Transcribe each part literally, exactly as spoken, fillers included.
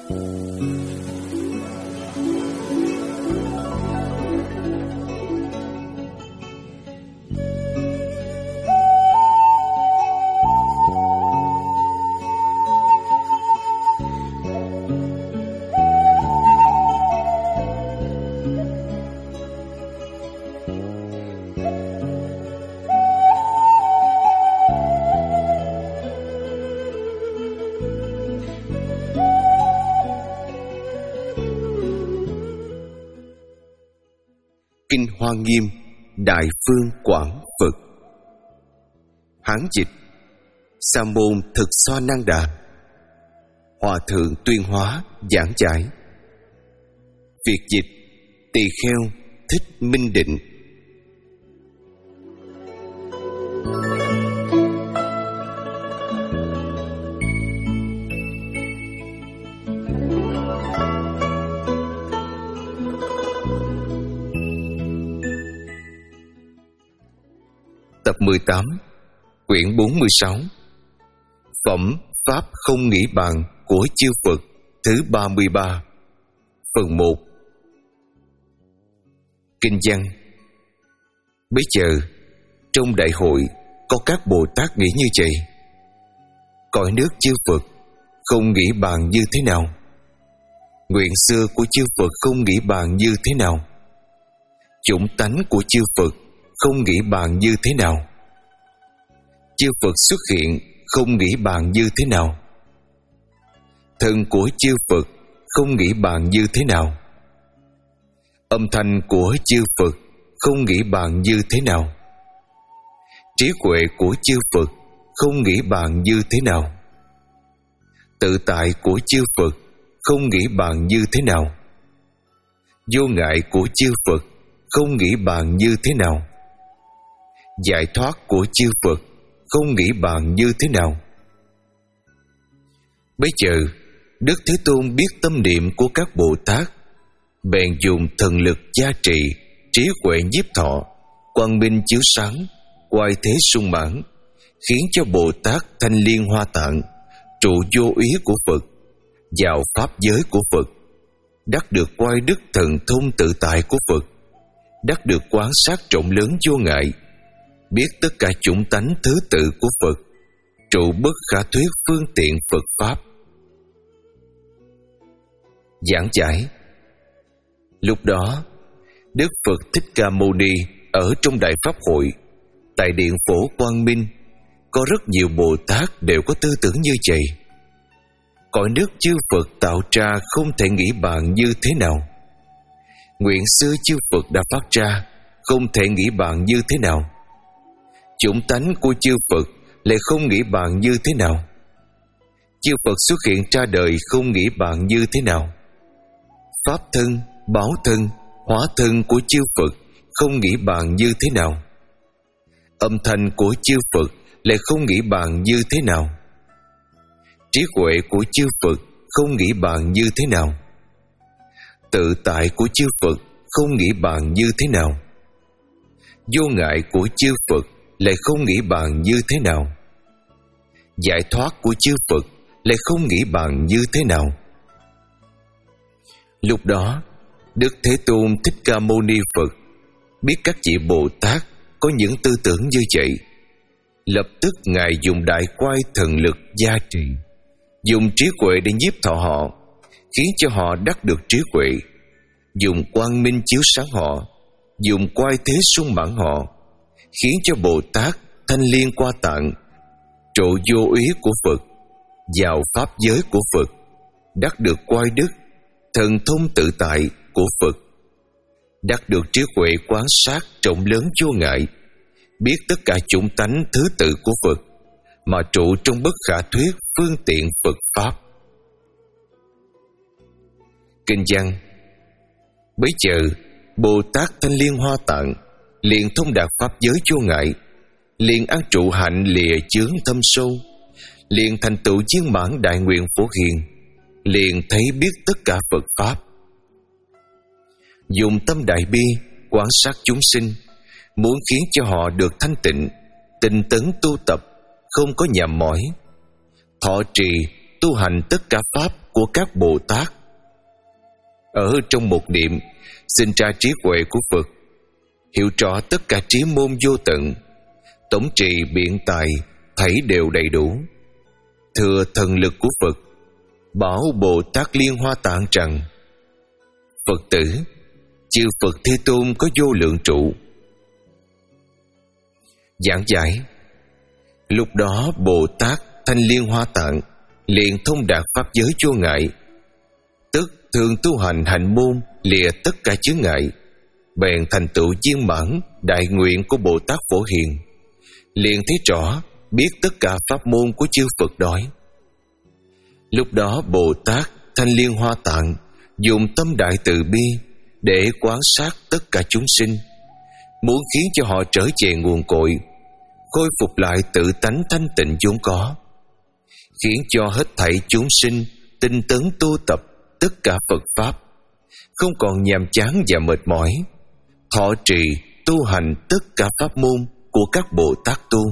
Kinh Hoa Nghiêm Đại Phương Quảng Phật. Hán dịch Sa môn Thực Xoa Năng Đà. Hòa thượng Tuyên Hóa giảng giải. Việt dịch Tỳ Kheo Thích Minh Định. Tập mười tám, quyển bốn mươi sáu. Phẩm Pháp Không Nghĩ Bàn của Chư Phật thứ ba mươi ba. Phần một. Kinh văn. Bây giờ trong đại hội có các Bồ Tát nghĩ như vậy: cõi nước chư Phật không nghĩ bàn như thế nào? Nguyện xưa của chư Phật không nghĩ bàn như thế nào? Chủng tánh của chư Phật không nghĩ bàn như thế nào? Chư Phật xuất hiện không nghĩ bàn như thế nào? Thân của chư Phật không nghĩ bàn như thế nào? Âm thanh của chư Phật không nghĩ bàn như thế nào? Trí huệ của chư Phật không nghĩ bàn như thế nào? Tự tại của chư Phật không nghĩ bàn như thế nào? Vô ngại của chư Phật không nghĩ bàn như thế nào? Giải thoát của chư Phật không nghĩ bàn như thế nào? Bây giờ Đức Thế Tôn biết tâm niệm của các Bồ Tát, bèn dùng thần lực gia trì, trí huệ nhiếp thọ, quang minh chiếu sáng, oai thế sung mãn, khiến cho Bồ Tát thanh liên hoa tạng, trụ vô úy của Phật, vào pháp giới của Phật, đắc được oai đức thần thông tự tại của Phật, đắc được quán sát rộng lớn vô ngại, biết tất cả chủng tánh thứ tự của Phật, trụ bất khả thuyết phương tiện Phật Pháp. Giảng giải. Lúc đó Đức Phật Thích Ca Mâu Ni ở trong Đại Pháp Hội, tại Điện Phổ Quang Minh, có rất nhiều Bồ Tát đều có tư tưởng như vậy. Cõi nước chư Phật tạo ra không thể nghĩ bàn như thế nào? Nguyện xưa chư Phật đã phát ra không thể nghĩ bàn như thế nào? Chủng tánh của chư Phật lại không nghĩ bàn như thế nào? Chư Phật xuất hiện ra đời không nghĩ bàn như thế nào? Pháp thân, báo thân, hóa thân của chư Phật không nghĩ bàn như thế nào? Âm thanh của chư Phật lại không nghĩ bàn như thế nào? Trí huệ của chư Phật không nghĩ bàn như thế nào? Tự tại của chư Phật không nghĩ bàn như thế nào? Vô ngại của chư Phật lại không nghĩ bàn như thế nào? Giải thoát của chư Phật lại không nghĩ bàn như thế nào? Lúc đó Đức Thế Tôn Thích Ca Mâu Ni Phật biết các vị Bồ Tát có những tư tưởng như vậy, lập tức Ngài dùng đại quai thần lực gia trì, dùng trí huệ để nhiếp thọ họ, khiến cho họ đắc được trí huệ, dùng quang minh chiếu sáng họ, dùng quai thế sung mãn họ, khiến cho Bồ Tát thanh liên qua tạng, trụ vô úy của Phật, vào pháp giới của Phật, đắc được quai đức thần thông tự tại của Phật, đắc được trí huệ quán sát rộng lớn vô ngại, biết tất cả chủng tánh thứ tự của Phật, mà trụ trong bất khả thuyết phương tiện Phật Pháp. Kinh văn. Bấy giờ Bồ Tát thanh liên hoa tạng liền thông đạt pháp giới vô ngại, liền an trụ hạnh lìa chướng thâm sâu, liền thành tựu viên mãn đại nguyện phổ hiền, liền thấy biết tất cả Phật Pháp. Dùng tâm đại bi quan sát chúng sinh, muốn khiến cho họ được thanh tịnh, tinh tấn tu tập, không có nhàm mỏi, thọ trì tu hành tất cả pháp của các Bồ Tát. Ở trong một niệm sinh ra trí huệ của Phật, hiểu rõ tất cả trí môn vô tận, tổng trì biện tài thảy đều đầy đủ. Thừa thần lực của Phật, bảo Bồ Tát Liên Hoa Tạng rằng: Phật tử, chư Phật Thế Tôn có vô lượng trụ. Giảng giải. Lúc đó Bồ Tát Thanh Liên Hoa Tạng liền thông đạt pháp giới vô ngại, tức thường tu hành hạnh môn, lìa tất cả chướng ngại, bèn thành tựu viên mãn đại nguyện của Bồ Tát Phổ Hiền, liền thấy rõ biết tất cả pháp môn của chư Phật đói. Lúc đó Bồ Tát Thanh Liên Hoa Tạng dùng tâm đại từ bi để quan sát tất cả chúng sinh, muốn khiến cho họ trở về nguồn cội, khôi phục lại tự tánh thanh tịnh vốn có, khiến cho hết thảy chúng sinh tinh tấn tu tập tất cả Phật pháp, không còn nhàm chán và mệt mỏi, thọ trì tu hành tất cả pháp môn của các Bồ Tát tu.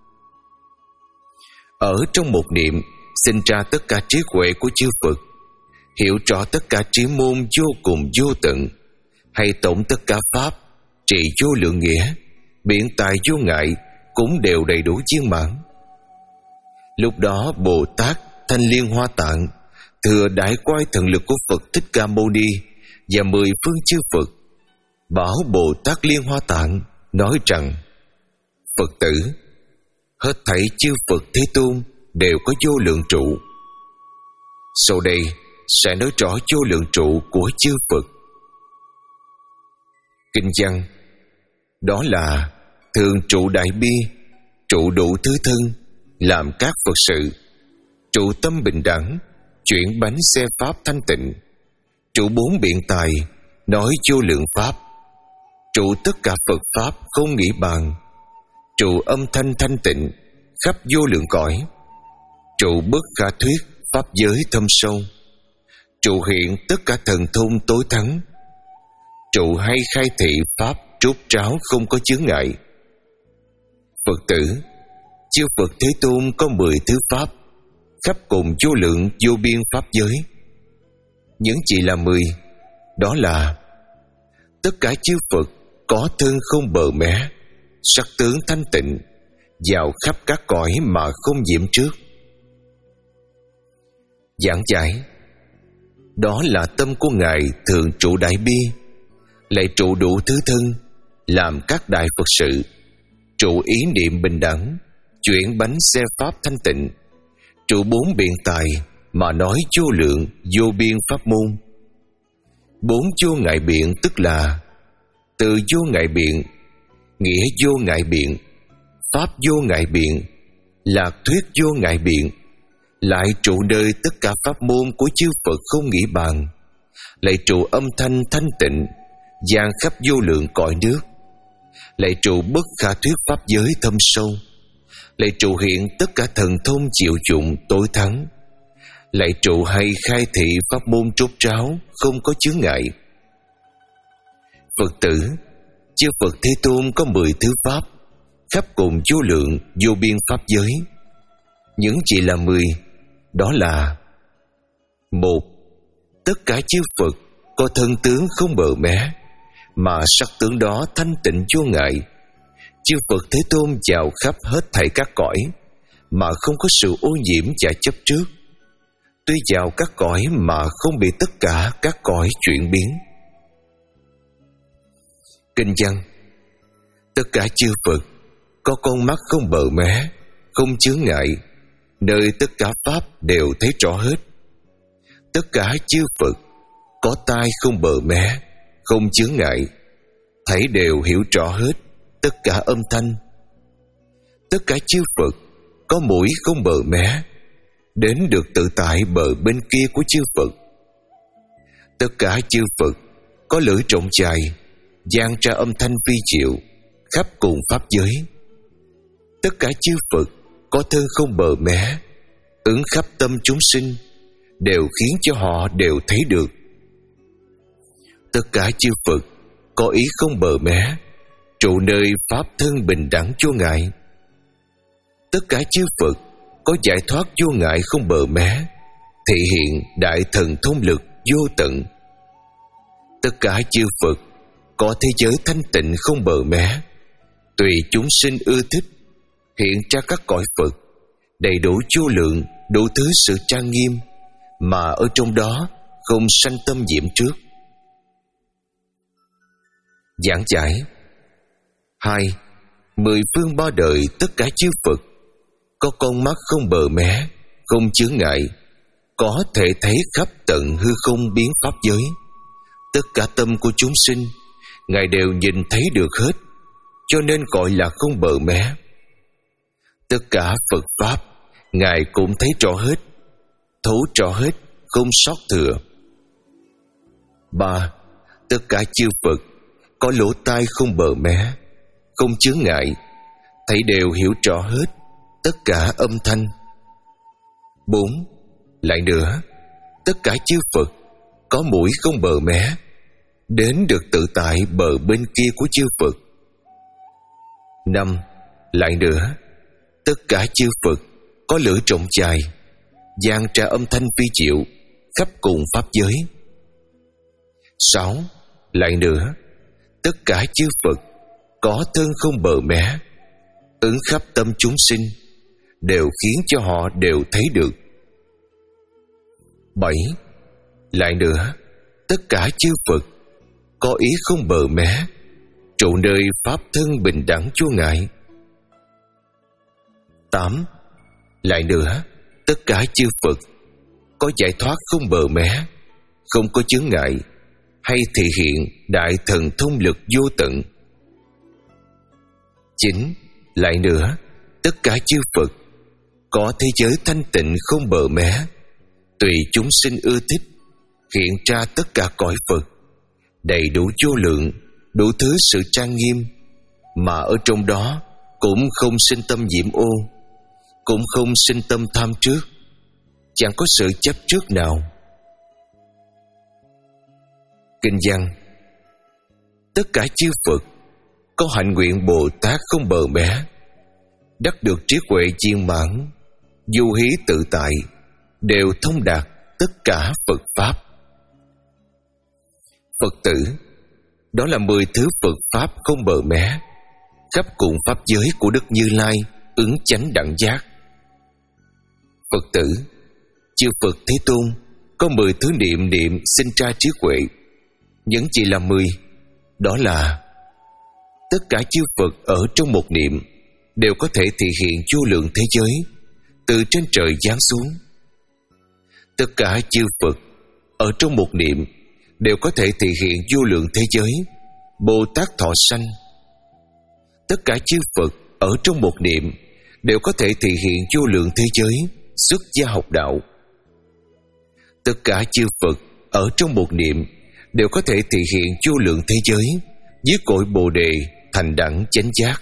Ở trong một niệm sinh ra tất cả trí huệ của chư Phật, hiểu rõ tất cả trí môn vô cùng vô tận, hay tổng tất cả pháp, trị vô lượng nghĩa, biện tài vô ngại cũng đều đầy đủ viên mãn. Lúc đó Bồ Tát Thanh Liên Hoa Tạng thừa đại quay thần lực của Phật Thích Ca Mâu Ni và mười phương chư Phật, bảo Bồ Tát Liên Hoa Tạng nói rằng: Phật tử, hết thảy chư Phật Thế Tôn đều có vô lượng trụ. Sau đây sẽ nói rõ vô lượng trụ của chư Phật. Kinh văn. Đó là thường trụ đại bi, trụ đủ thứ thân, làm các Phật sự, trụ tâm bình đẳng, chuyển bánh xe pháp thanh tịnh, trụ bốn biện tài, nói vô lượng pháp, trụ tất cả Phật pháp không nghĩ bàn, trụ âm thanh thanh tịnh, khắp vô lượng cõi, trụ bất khả thuyết pháp giới thâm sâu, trụ hiện tất cả thần thông tối thắng, trụ hay khai thị pháp trút tráo không có chướng ngại. Phật tử, chư Phật Thế Tôn có mười thứ pháp, khắp cùng vô lượng vô biên pháp giới. Những chỉ là mười, đó là: tất cả chư Phật có thân không bờ mé, sắc tướng thanh tịnh, vào khắp các cõi mà không nhiễm trước. Giảng giải. Đó là tâm của Ngài thường trụ đại bi, lại trụ đủ thứ thân, làm các đại Phật sự, trụ ý niệm bình đẳng, chuyển bánh xe pháp thanh tịnh, trụ bốn biện tài mà nói vô lượng vô biên pháp môn. Bốn vô ngại biện tức là: từ vô ngại biện, nghĩa vô ngại biện, pháp vô ngại biện, lạc thuyết vô ngại biện, lại trụ nơi tất cả pháp môn của chư Phật không nghĩ bàn, lại trụ âm thanh thanh tịnh, giang khắp vô lượng cõi nước, lại trụ bất khả thuyết pháp giới thâm sâu, lại trụ hiện tất cả thần thông chịu dụng tối thắng, lại trụ hay khai thị pháp môn trút tráo không có chướng ngại. Phật tử, chư Phật Thế Tôn có mười thứ pháp, khắp cùng vô lượng vô biên pháp giới. Những chỉ là mười, đó là: một, tất cả chư Phật có thân tướng không bờ mé, mà sắc tướng đó thanh tịnh vô ngại. Chư Phật Thế Tôn vào khắp hết thảy các cõi, mà không có sự ô nhiễm và chấp trước. Tuy vào các cõi mà không bị tất cả các cõi chuyển biến. Kinh văn. Tất cả chư Phật có con mắt không bờ mé, không chướng ngại, nơi tất cả pháp đều thấy rõ hết. Tất cả chư Phật có tai không bờ mé, không chướng ngại, thảy đều hiểu rõ hết tất cả âm thanh. Tất cả chư Phật có mũi không bờ mé, đến được tự tại bờ bên kia của chư Phật. Tất cả chư Phật có lưỡi rộng dài, giang ra âm thanh vi diệu khắp cùng pháp giới. Tất cả chư Phật có thân không bờ mé, ứng khắp tâm chúng sinh, đều khiến cho họ đều thấy được. Tất cả chư Phật có ý không bờ mé, trụ nơi pháp thân bình đẳng vô ngại. Tất cả chư Phật có giải thoát vô ngại không bờ mé, thị hiện đại thần thông lực vô tận. Tất cả chư Phật có thế giới thanh tịnh không bờ mé, tùy chúng sinh ưa thích hiện ra các cõi Phật, đầy đủ vô lượng đủ thứ sự trang nghiêm, mà ở trong đó không sanh tâm nhiễm trước. Giảng giải. Hai, mười phương ba đời tất cả chư Phật có con mắt không bờ mé, không chướng ngại, có thể thấy khắp tận hư không biến pháp giới. Tất cả tâm của chúng sinh Ngài đều nhìn thấy được hết, cho nên gọi là không bờ mé. Tất cả Phật Pháp Ngài cũng thấy rõ hết, thấu rõ hết, không sót thừa. Ba, tất cả chư Phật có lỗ tai không bờ mé, không chướng ngại, thấy đều hiểu rõ hết tất cả âm thanh. Bốn, lại nữa, tất cả chư Phật có mũi không bờ mé, đến được tự tại bờ bên kia của chư Phật. Năm, lại nữa, tất cả chư Phật có lưỡi rộng dài, dàn ra âm thanh vi diệu khắp cùng pháp giới. Sáu, lại nữa, tất cả chư Phật có thân không bờ mé, ứng khắp tâm chúng sinh, đều khiến cho họ đều thấy được. Bảy, lại nữa, tất cả chư Phật có ý không bờ mé, trụ nơi pháp thân bình đẳng Chúa Ngài. Tám, lại nữa, tất cả chư Phật có giải thoát không bờ mé, không có chướng ngại, hay thị hiện đại thần thông lực vô tận. Chín, lại nữa, tất cả chư Phật có thế giới thanh tịnh không bờ mé, tùy chúng sinh ưa thích hiện ra tất cả cõi Phật, đầy đủ vô lượng đủ thứ sự trang nghiêm, mà ở trong đó cũng không sinh tâm nhiễm ô, cũng không sinh tâm tham trước, chẳng có sự chấp trước nào. Kinh văn. Tất cả chư Phật có hạnh nguyện Bồ Tát không bờ mé, đắc được trí huệ viên mãn, du hí tự tại, đều thông đạt tất cả Phật Pháp. Phật tử, đó là mười thứ Phật Pháp không bờ mé, khắp cùng pháp giới của Đức Như Lai ứng chánh đẳng giác. Phật tử, chư Phật Thế Tôn có mười thứ niệm niệm sinh ra trí huệ, những chỉ là mười, đó là tất cả chư Phật ở trong một niệm đều có thể thị hiện vô lượng thế giới từ trên trời giáng xuống. Tất cả chư Phật ở trong một niệm đều có thể thị hiện vô lượng thế giới Bồ Tát thọ sanh. Tất cả chư Phật ở trong một niệm đều có thể thị hiện vô lượng thế giới xuất gia học đạo. Tất cả chư Phật ở trong một niệm đều có thể thị hiện vô lượng thế giới dưới cội Bồ Đề thành đẳng chánh giác.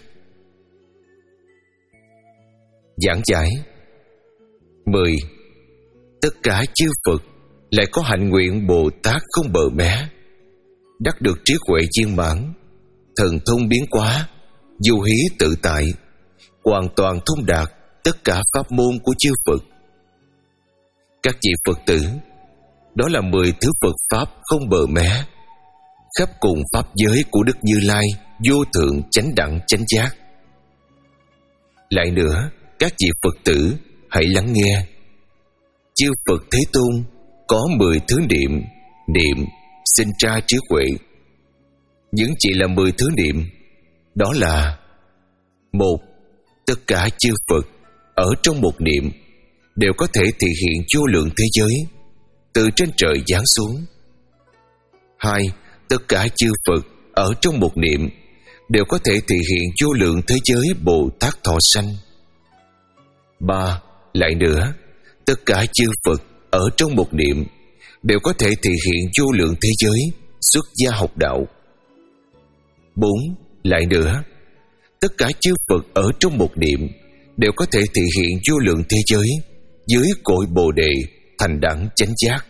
Giảng giải. Mười. Tất cả chư Phật lại có hạnh nguyện Bồ Tát không bờ mé, đắc được trí huệ viên mãn, thần thông biến hóa, du hí tự tại, hoàn toàn thông đạt tất cả pháp môn của chư Phật. Các vị Phật tử, đó là mười thứ Phật Pháp không bờ mé, khắp cùng pháp giới của Đức Như Lai vô thượng chánh đẳng chánh giác. Lại nữa, các vị Phật tử hãy lắng nghe. Chư Phật Thế Tôn có mười thứ niệm niệm sinh ra trí huệ. Những chỉ là mười thứ niệm, đó là: một. Tất cả chư Phật ở trong một niệm đều có thể thị hiện vô lượng thế giới từ trên trời giáng xuống. Hai. Tất cả chư Phật ở trong một niệm đều có thể thị hiện vô lượng thế giới Bồ Tát thọ sanh. Ba. Lại nữa, tất cả chư Phật ở trong một niệm đều có thể thị hiện vô lượng thế giới xuất gia học đạo. Bốn. Lại nữa, tất cả chư Phật ở trong một niệm đều có thể thị hiện vô lượng thế giới dưới cội Bồ Đề thành đẳng chánh giác.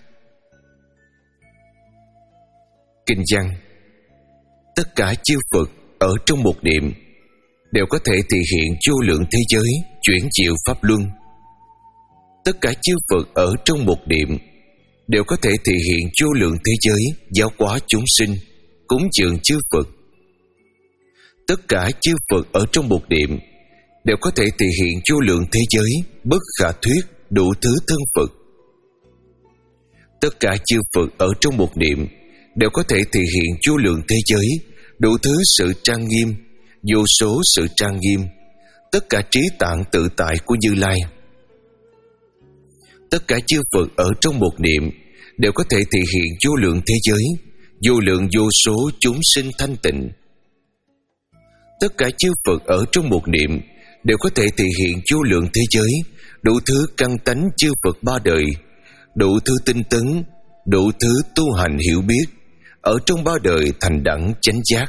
Kinh văn. Tất cả chư Phật ở trong một niệm đều có thể thị hiện vô lượng thế giới chuyển diệu pháp luân. Tất cả chư Phật ở trong một niệm đều có thể thể hiện vô lượng thế giới giáo hóa chúng sinh, cúng dường chư Phật. Tất cả chư Phật ở trong một niệm đều có thể thể hiện vô lượng thế giới bất khả thuyết đủ thứ thân Phật. Tất cả chư Phật ở trong một niệm đều có thể thể hiện vô lượng thế giới đủ thứ sự trang nghiêm, vô số sự trang nghiêm, tất cả trí tạng tự tại của Như Lai. Tất cả chư Phật ở trong một niệm đều có thể thể hiện vô lượng thế giới, vô lượng vô số chúng sinh thanh tịnh. Tất cả chư Phật ở trong một niệm đều có thể thể hiện vô lượng thế giới đủ thứ căn tánh chư Phật ba đời, đủ thứ tinh tấn, đủ thứ tu hành hiểu biết, ở trong ba đời thành đẳng chánh giác.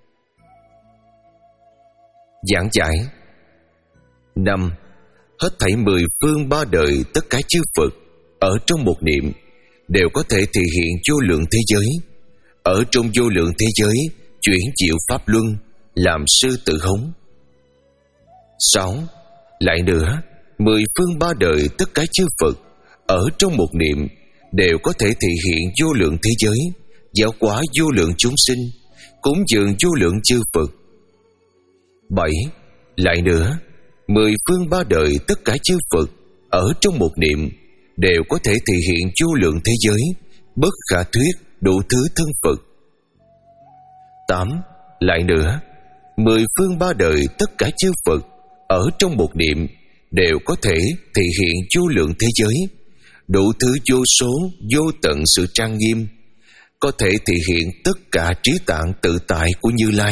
Giảng giải. Năm. Hết thảy mười phương ba đời tất cả chư Phật ở trong một niệm đều có thể thể hiện vô lượng thế giới, ở trong vô lượng thế giới chuyển chịu pháp luân, làm sư tự hống. Sáu. Lại nữa, mười phương ba đời tất cả chư Phật ở trong một niệm đều có thể thể hiện vô lượng thế giới, giáo hóa vô lượng chúng sinh, cúng dường vô lượng chư Phật. Bảy. Lại nữa, mười phương ba đời tất cả chư Phật ở trong một niệm đều có thể thể hiện vô lượng thế giới bất khả thuyết đủ thứ thân Phật. Tám. Lại nữa, mười phương ba đời tất cả chư Phật ở trong một niệm đều có thể thể hiện vô lượng thế giới đủ thứ vô số vô tận sự trang nghiêm, có thể thể hiện tất cả trí tạng tự tại của Như Lai.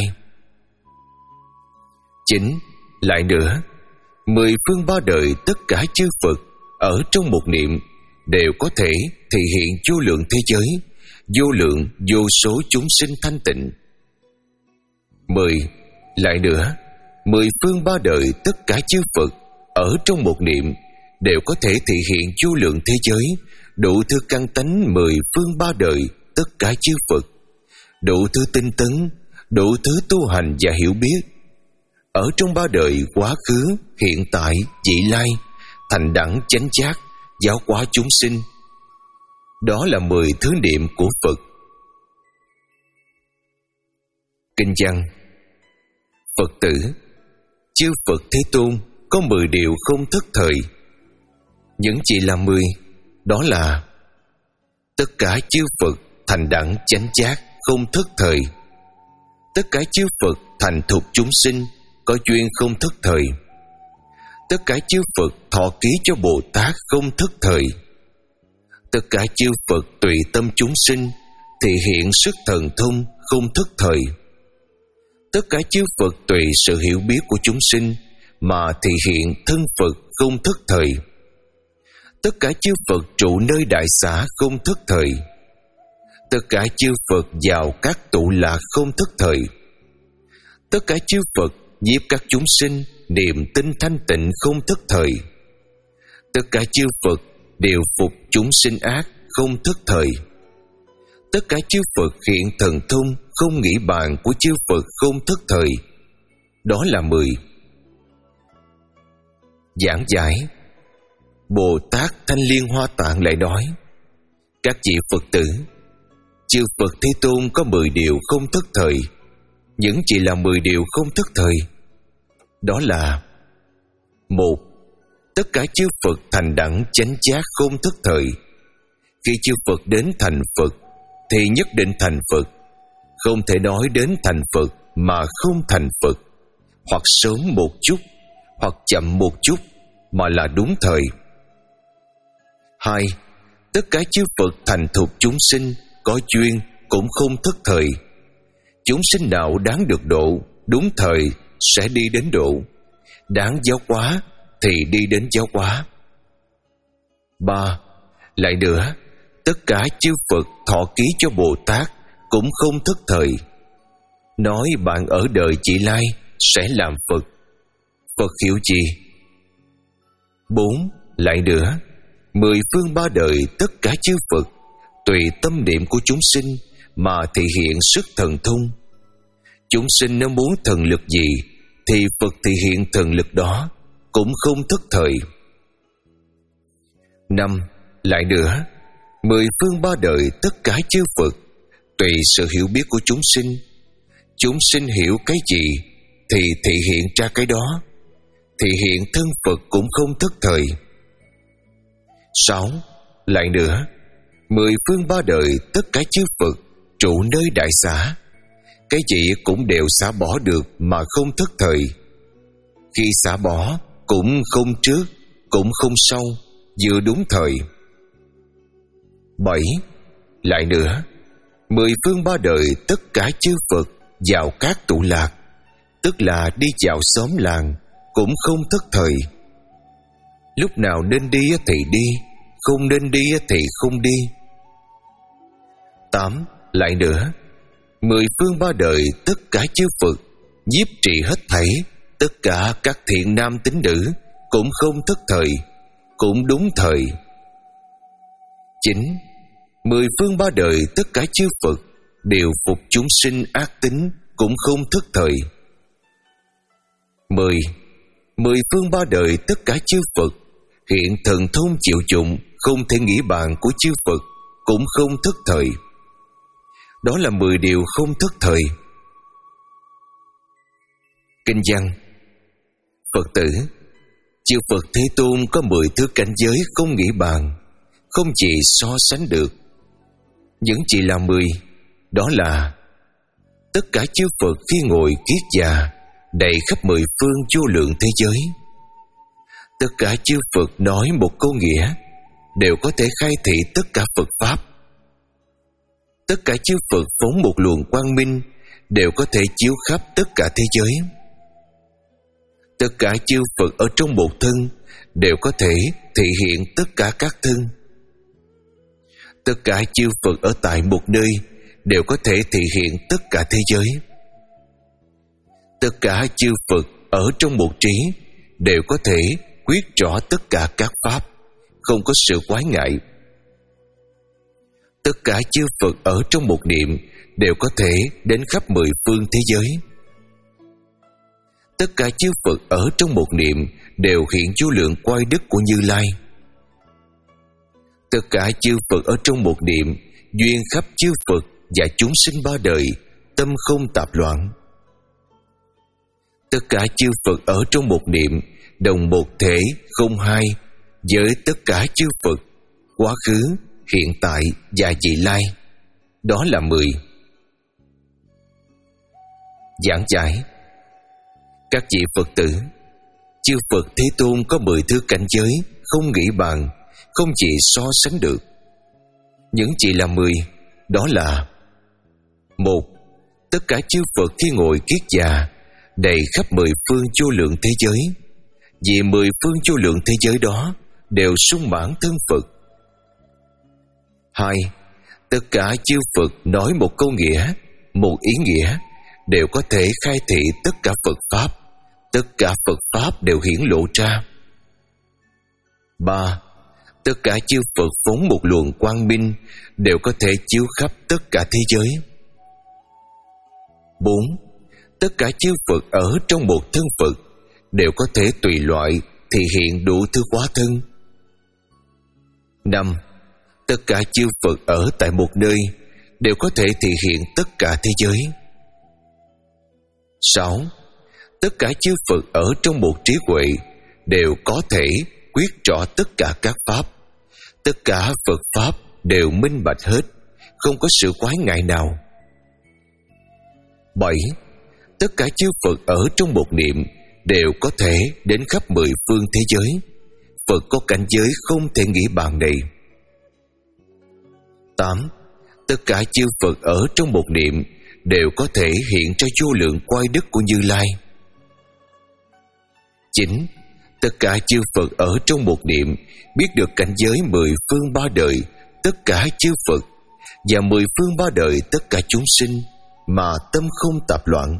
Chín. Lại nữa, mười phương ba đời tất cả chư Phật ở trong một niệm đều có thể thể hiện vô lượng thế giới, vô lượng vô số chúng sinh thanh tịnh. Mười. Lại nữa, mười phương ba đời tất cả chư Phật ở trong một niệm đều có thể thể hiện vô lượng thế giới đủ thứ căn tánh mười phương ba đời tất cả chư Phật, đủ thứ tinh tấn, đủ thứ tu hành và hiểu biết, ở trong ba đời quá khứ, hiện tại, vị lai, thành đẳng chánh giác, giáo hóa chúng sinh. Đó là mười thứ niệm của Phật. Kinh văn. Phật tử, chư Phật Thế Tôn có mười điều không thất thời. Những chỉ là mười, đó là: tất cả chư Phật thành đẳng chánh giác không thất thời, tất cả chư Phật thành thục chúng sinh có duyên không thất thời, tất cả chư Phật thọ ký cho Bồ Tát không thất thời, tất cả chư Phật tùy tâm chúng sinh thể hiện sức thần thông không thất thời, tất cả chư Phật tùy sự hiểu biết của chúng sinh mà thể hiện thân Phật không thất thời, tất cả chư Phật trụ nơi đại xã không thất thời, tất cả chư Phật vào các tụ lạc không thất thời, tất cả chư Phật nhiếp các chúng sinh niềm tin thanh tịnh không thất thời, tất cả chư Phật đều phục chúng sinh ác không thất thời, tất cả chư Phật hiện thần thông không nghĩ bàn của chư Phật không thất thời. Đó là mười. Giảng giải. Bồ Tát Thanh Liên Hoa Tạng lại nói: các vị Phật tử, chư Phật Thế Tôn có mười điều không thất thời. Những chỉ là mười điều không thất thời. Đó là: một. Tất cả chư Phật thành đẳng chánh giác không thất thời. Khi chư Phật đến thành Phật thì nhất định thành Phật, không thể nói đến thành Phật mà không thành Phật, hoặc sớm một chút hoặc chậm một chút, mà là đúng thời. Hai. Tất cả chư Phật thành thục chúng sinh có duyên cũng không thất thời. Chúng sinh nào đáng được độ đúng thời sẽ đi đến độ, đáng giáo hóa thì đi đến giáo hóa. Ba. Lại nữa, tất cả chư Phật thọ ký cho Bồ Tát cũng không thất thời. Nói bạn ở đời vị lai sẽ làm Phật. Phật hiểu gì? Bốn. Lại nữa, mười phương ba đời tất cả chư Phật tùy tâm niệm của chúng sinh mà thể hiện sức thần thông. Chúng sinh nếu muốn thần lực gì thì Phật thể hiện thần lực đó, cũng không thất thời. Năm, lại nữa, mười phương ba đời tất cả chư Phật, tùy sự hiểu biết của chúng sinh. Chúng sinh hiểu cái gì thì thị hiện ra cái đó. Thị hiện thân Phật cũng không thất thời. Sáu, lại nữa, mười phương ba đời tất cả chư Phật trụ nơi đại xã, cái gì cũng đều xả bỏ được mà không thất thời. Khi xả bỏ cũng không trước, cũng không sau, vừa đúng thời. Bảy, lại nữa, mười phương ba đời tất cả chư Phật vào các tụ lạc, tức là đi vào xóm làng, cũng không thất thời. Lúc nào nên đi thì đi, không nên đi thì không đi. Tám, lại nữa, mười phương ba đời tất cả chư Phật nhiếp trị hết thảy tất cả các thiện nam tín nữ, cũng không thất thời, cũng đúng thời. Chín, mười phương ba đời tất cả chư Phật đều phục chúng sinh ác tính, cũng không thất thời. Mười, mười phương ba đời tất cả chư Phật hiện thần thông chịu dụng không thể nghĩ bàn của chư Phật, cũng không thất thời. Đó là mười điều không thất thời. Kinh văn: Phật tử, chư Phật Thế Tôn có mười thứ cảnh giới không nghĩ bàn, không chỉ so sánh được. Những chỉ là mười, đó là: tất cả chư Phật khi ngồi kiết già đầy khắp mười phương vô lượng thế giới. Tất cả chư Phật nói một câu nghĩa đều có thể khai thị tất cả Phật pháp. Tất cả chư Phật phóng một luồng quang minh đều có thể chiếu khắp tất cả thế giới. Tất cả chư Phật ở trong một thân đều có thể thị hiện tất cả các thân. Tất cả chư Phật ở tại một nơi đều có thể thị hiện tất cả thế giới. Tất cả chư Phật ở trong một trí đều có thể quyết rõ tất cả các pháp, không có sự quái ngại. Tất cả chư Phật ở trong một niệm đều có thể đến khắp mười phương thế giới. Tất cả chư Phật ở trong một niệm đều hiện vô lượng quay đức của Như Lai. Tất cả chư Phật ở trong một niệm duyên khắp chư Phật và chúng sinh ba đời, tâm không tạp loạn. Tất cả chư Phật ở trong một niệm đồng một thể không hai với tất cả chư Phật quá khứ, hiện tại và vị lai. Đó là mười. Giảng giải: các vị Phật tử, chư Phật Thế Tôn có mười thứ cảnh giới không nghĩ bàn, không chỉ so sánh được. Những chỉ là mười, đó là: một, tất cả chư Phật khi ngồi kiết già đầy khắp mười phương vô lượng thế giới, vì mười phương vô lượng thế giới đó đều sung mãn thân Phật. Hai, tất cả chư Phật nói một câu nghĩa, một ý nghĩa đều có thể khai thị tất cả Phật pháp, tất cả Phật pháp đều hiển lộ ra. Ba, tất cả chư Phật phóng một luồng quang minh đều có thể chiếu khắp tất cả thế giới. Bốn, tất cả chư Phật ở trong một thân Phật đều có thể tùy loại thị hiện đủ thứ hóa thân. Năm, tất cả chư Phật ở tại một nơi đều có thể thị hiện tất cả thế giới. Sáu, tất cả chư Phật ở trong một trí huệ đều có thể quyết rõ tất cả các pháp. Tất cả Phật pháp đều minh bạch hết, không có sự quái ngại nào. Bảy, tất cả chư Phật ở trong một niệm đều có thể đến khắp mười phương thế giới. Phật có cảnh giới không thể nghĩ bàn này. Tám, tất cả chư Phật ở trong một niệm đều có thể hiện ra vô lượng quay đức của Như Lai. Chín, tất cả chư Phật ở trong một niệm biết được cảnh giới mười phương ba đời tất cả chư Phật và mười phương ba đời tất cả chúng sinh mà tâm không tạp loạn.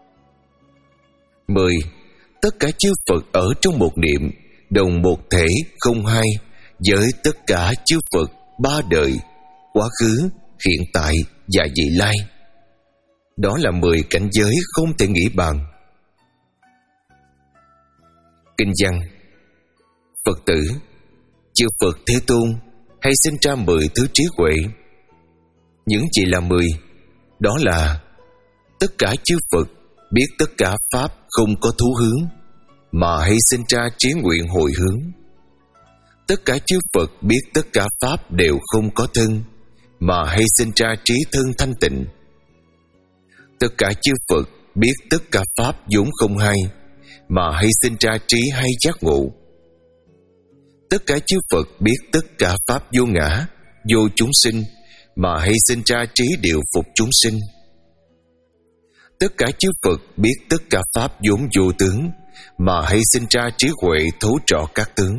Mười, tất cả chư Phật ở trong một niệm đồng một thể không hai với tất cả chư Phật ba đời, quá khứ, hiện tại và vị lai. Đó là mười cảnh giới không thể nghĩ bàn. Kinh văn: Phật tử, chư Phật Thế Tôn hay sinh ra mười thứ trí huệ. Những gì là mười? Đó là tất cả chư Phật biết tất cả pháp không có thú hướng, mà hay sinh ra trí nguyện hồi hướng. Tất cả chư Phật biết tất cả pháp đều không có thân, mà hay sinh ra trí thân thanh tịnh. Tất cả chư Phật biết tất cả pháp vốn không hay, mà hay sinh ra trí hay giác ngộ. Tất cả chư Phật biết tất cả pháp vô ngã, vô chúng sinh, mà hay sinh ra trí điều phục chúng sinh. Tất cả chư Phật biết tất cả pháp vốn vô tướng, mà hay sinh ra trí huệ thấu rõ các tướng.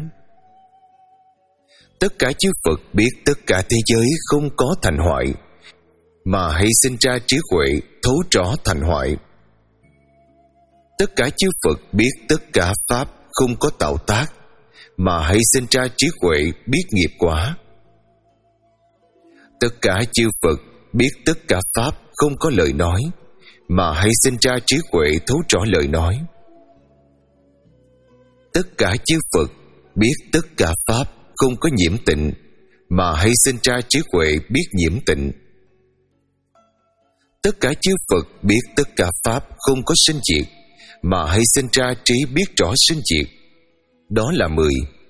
Tất cả chư Phật biết tất cả thế giới không có thành hoại, mà hay sinh ra trí huệ thấu rõ thành hoại. Tất cả chư Phật biết tất cả pháp không có tạo tác, mà hay sinh ra trí huệ biết nghiệp quả. Tất cả chư Phật biết tất cả pháp không có lời nói, mà hay sinh ra trí huệ thấu rõ lời nói. Tất cả chư Phật biết tất cả pháp không có nhiễm tịnh, mà hay sinh ra trí huệ biết nhiễm tịnh. Tất cả chư Phật biết tất cả pháp không có sinh diệt, mà hay sinh ra trí biết rõ sinh diệt. Đó là mười.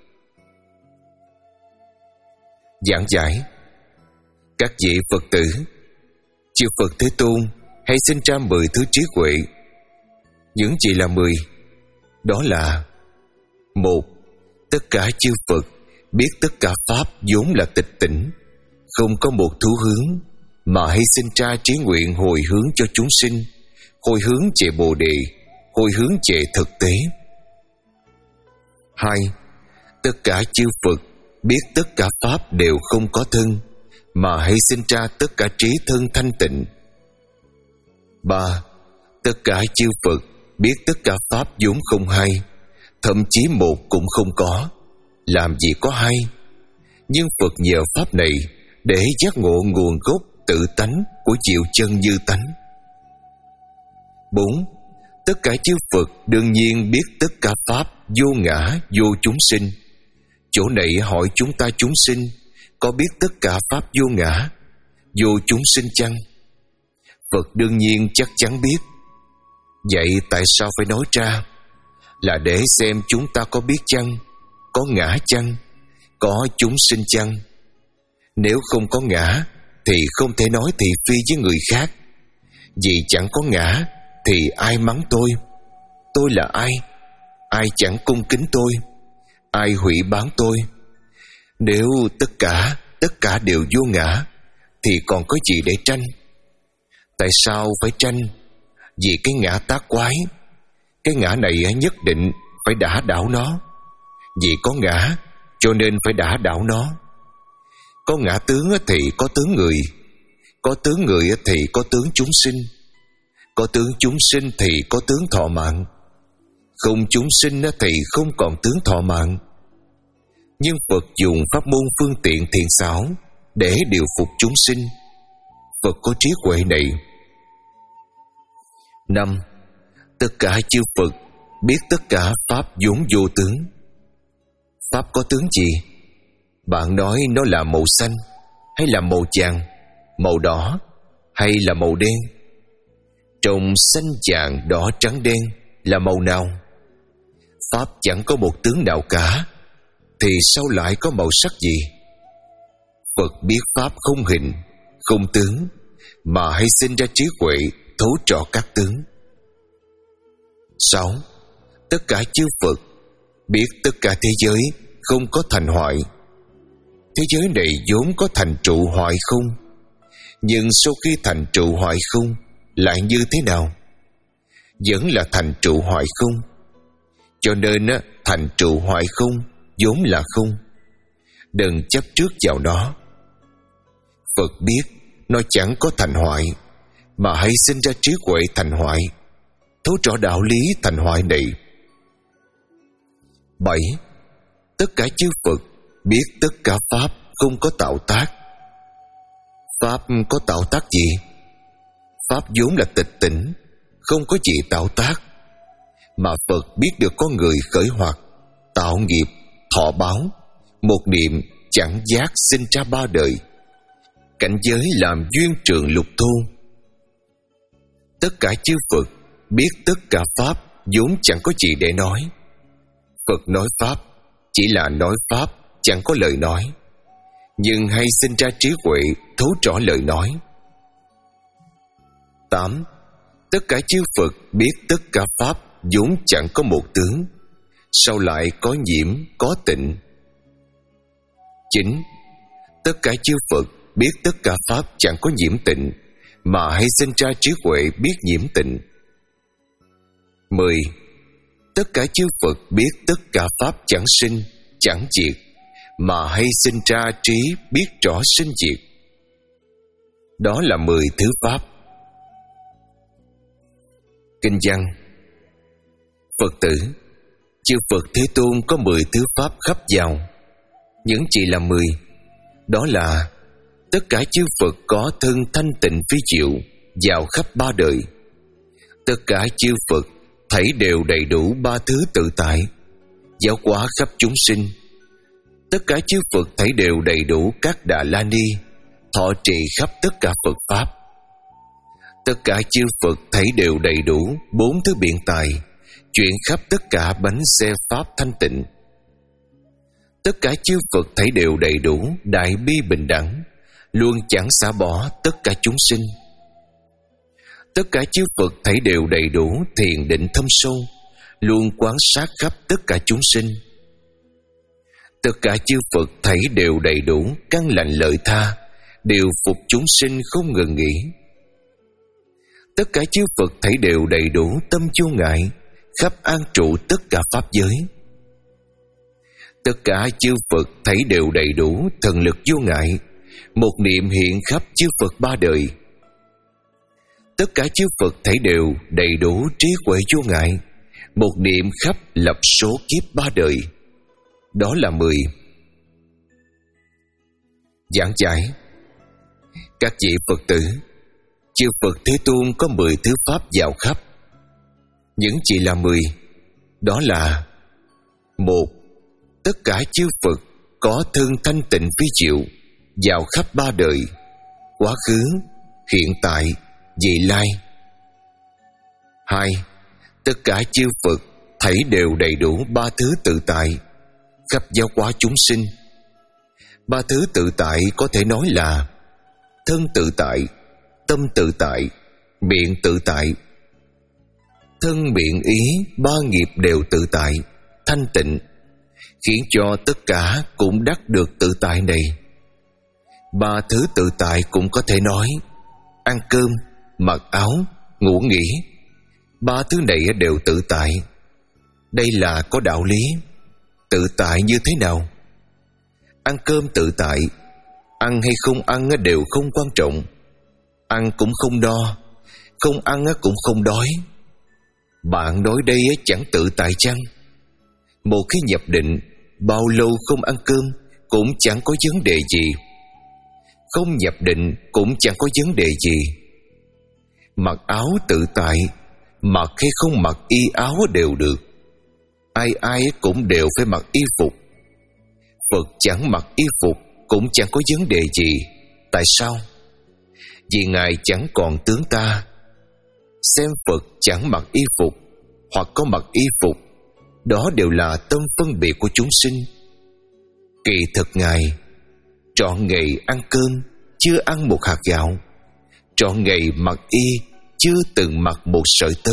Giảng giải. Các vị Phật tử, chư Phật Thế Tôn hay sinh ra mười thứ trí huệ. Những gì là mười? Đó là: một. Tất cả chư Phật biết tất cả pháp vốn là tịch tỉnh, không có một thú hướng, mà hay sinh ra trí nguyện hồi hướng cho chúng sinh, hồi hướng về Bồ Đề, hồi hướng về thực tế. Hai. Tất cả chư Phật biết tất cả pháp đều không có thân, mà hay sinh ra tất cả trí thân thanh tịnh. Ba. Tất cả chư Phật biết tất cả pháp vốn không hay, thậm chí một cũng không có, làm gì có hay. Nhưng Phật nhờ pháp này để giác ngộ nguồn gốc tự tánh của diệu chân như tánh. Bốn. Tất cả chư Phật đương nhiên biết tất cả pháp vô ngã, vô chúng sinh. Chỗ này hỏi chúng ta chúng sinh có biết tất cả pháp vô ngã, vô chúng sinh chăng? Phật đương nhiên chắc chắn biết. Vậy tại sao phải nói ra? Là để xem chúng ta có biết chăng, có ngã chăng, có chúng sinh chăng. Nếu không có ngã thì không thể nói thị phi với người khác. Vì chẳng có ngã thì ai mắng tôi? Tôi là ai? Ai chẳng cung kính tôi? Ai hủy bán tôi? Nếu tất cả, tất cả đều vô ngã thì còn có gì để tranh? Tại sao phải tranh? Vì cái ngã tác quái. Cái ngã này nhất định phải đả đảo nó. Vì có ngã cho nên phải đả đảo nó. Có ngã tướng thì có tướng người, có tướng người thì có tướng chúng sinh, có tướng chúng sinh thì có tướng thọ mạng, không chúng sinh thì không còn tướng thọ mạng. Nhưng Phật dùng pháp môn phương tiện thiện xảo để điều phục chúng sinh. Phật có trí huệ này. Năm. Tất cả chư Phật biết tất cả pháp vốn vô tướng. Pháp có tướng gì? Bạn nói nó là màu xanh, hay là màu vàng, màu đỏ, hay là màu đen? Trong xanh vàng đỏ trắng đen là màu nào? Pháp chẳng có một tướng nào cả, thì sao lại có màu sắc gì? Phật biết pháp không hình, không tướng, mà hay sinh ra trí huệ thấu rõ các tướng. Sáu. Tất cả chư Phật biết tất cả thế giới không có thành hoại. Thế giới này vốn có thành trụ hoại không, nhưng sau khi thành trụ hoại không lại như thế nào? Vẫn là thành trụ hoại không. Cho nên thành trụ hoại không vốn là không. Đừng chấp trước vào nó. Phật biết nó chẳng có thành hoại, mà hãy sinh ra trí huệ thành hoại, thấu rõ đạo lý thành hoại này. Bảy. Tất cả chư Phật biết tất cả pháp không có tạo tác. Pháp có tạo tác gì? Pháp vốn là tịch tỉnh, không có gì tạo tác. Mà Phật biết được có người khởi hoặc, tạo nghiệp, thọ báo, một niệm chẳng giác sinh ra ba đời. Cảnh giới làm duyên trường lục thu. Tất cả chư Phật biết tất cả pháp vốn chẳng có gì để nói. Phật nói pháp chỉ là nói pháp, chẳng có lời nói, nhưng hay sinh ra trí huệ thấu rõ lời nói. Tám. Tất cả chư Phật biết tất cả pháp vốn chẳng có một tướng, sau lại có nhiễm, có tịnh. Chín. Tất cả chư Phật biết tất cả pháp chẳng có nhiễm tịnh, mà hay sinh ra trí huệ biết nhiễm tịnh. Mười. Tất cả chư Phật biết tất cả pháp chẳng sinh, chẳng diệt, mà hay sinh ra trí biết rõ sinh diệt. Đó là mười thứ pháp. Kinh văn. Phật tử, chư Phật Thế Tôn có mười thứ pháp khắp vào. Những chỉ là mười. Đó là tất cả chư Phật có thân thanh tịnh phi diệu, vào khắp ba đời. Tất cả chư Phật thảy đều đầy đủ ba thứ tự tại, giáo hóa khắp chúng sinh. Tất cả chư Phật thảy đều đầy đủ các Đà La Ni, thọ trì khắp tất cả Phật pháp. Tất cả chư Phật thảy đều đầy đủ bốn thứ biện tài, chuyển khắp tất cả bánh xe pháp thanh tịnh. Tất cả chư Phật thảy đều đầy đủ đại bi bình đẳng, luôn chẳng xả bỏ tất cả chúng sinh. Tất cả chư Phật thảy đều đầy đủ thiền định thâm sâu, luôn quan sát khắp tất cả chúng sinh. Tất cả chư Phật thảy đều đầy đủ căn lành lợi tha, đều phục chúng sinh không ngừng nghỉ. Tất cả chư Phật thảy đều đầy đủ tâm vô ngại, khắp an trụ tất cả pháp giới. Tất cả chư Phật thảy đều đầy đủ thần lực vô ngại, một niệm hiện khắp chư Phật ba đời. Tất cả chư Phật thảy đều đầy đủ trí huệ vô ngại, một niệm khắp lập số kiếp ba đời. Đó là mười. Giảng giải. Các vị Phật tử, chư Phật Thế Tôn có mười thứ pháp vào khắp. Những chỉ là mười. Đó là: một. Tất cả chư Phật có thân thanh tịnh phi diệu, vào khắp ba đời, quá khứ, hiện tại, vị lai. Hai. Tất cả chư Phật thảy đều đầy đủ ba thứ tự tại, khắp giáo hóa chúng sinh. Ba thứ tự tại có thể nói là thân tự tại, tâm tự tại, miệng tự tại. Thân miệng ý ba nghiệp đều tự tại, thanh tịnh, khiến cho tất cả cũng đắc được tự tại này. Ba thứ tự tại cũng có thể nói ăn cơm, mặc áo, ngủ nghỉ. Ba thứ này đều tự tại. Đây là có đạo lý. Tự tại như thế nào? Ăn cơm tự tại, ăn hay không ăn đều không quan trọng. Ăn cũng không no, không ăn cũng không đói. Bạn nói đây chẳng tự tại chăng? Một khi nhập định, bao lâu không ăn cơm cũng chẳng có vấn đề gì. Không nhập định cũng chẳng có vấn đề gì. Mặc áo tự tại, mặc hay không mặc y áo đều được. Ai ai cũng đều phải mặc y phục. Phật chẳng mặc y phục cũng chẳng có vấn đề gì. Tại sao? Vì Ngài chẳng còn tướng ta. Xem Phật chẳng mặc y phục hoặc có mặc y phục, đó đều là tâm phân biệt của chúng sinh. Kỳ thực Ngài trọn ngày ăn cơm, chưa ăn một hạt gạo. Trọn ngày mặc y, chưa từng mặc một sợi tơ.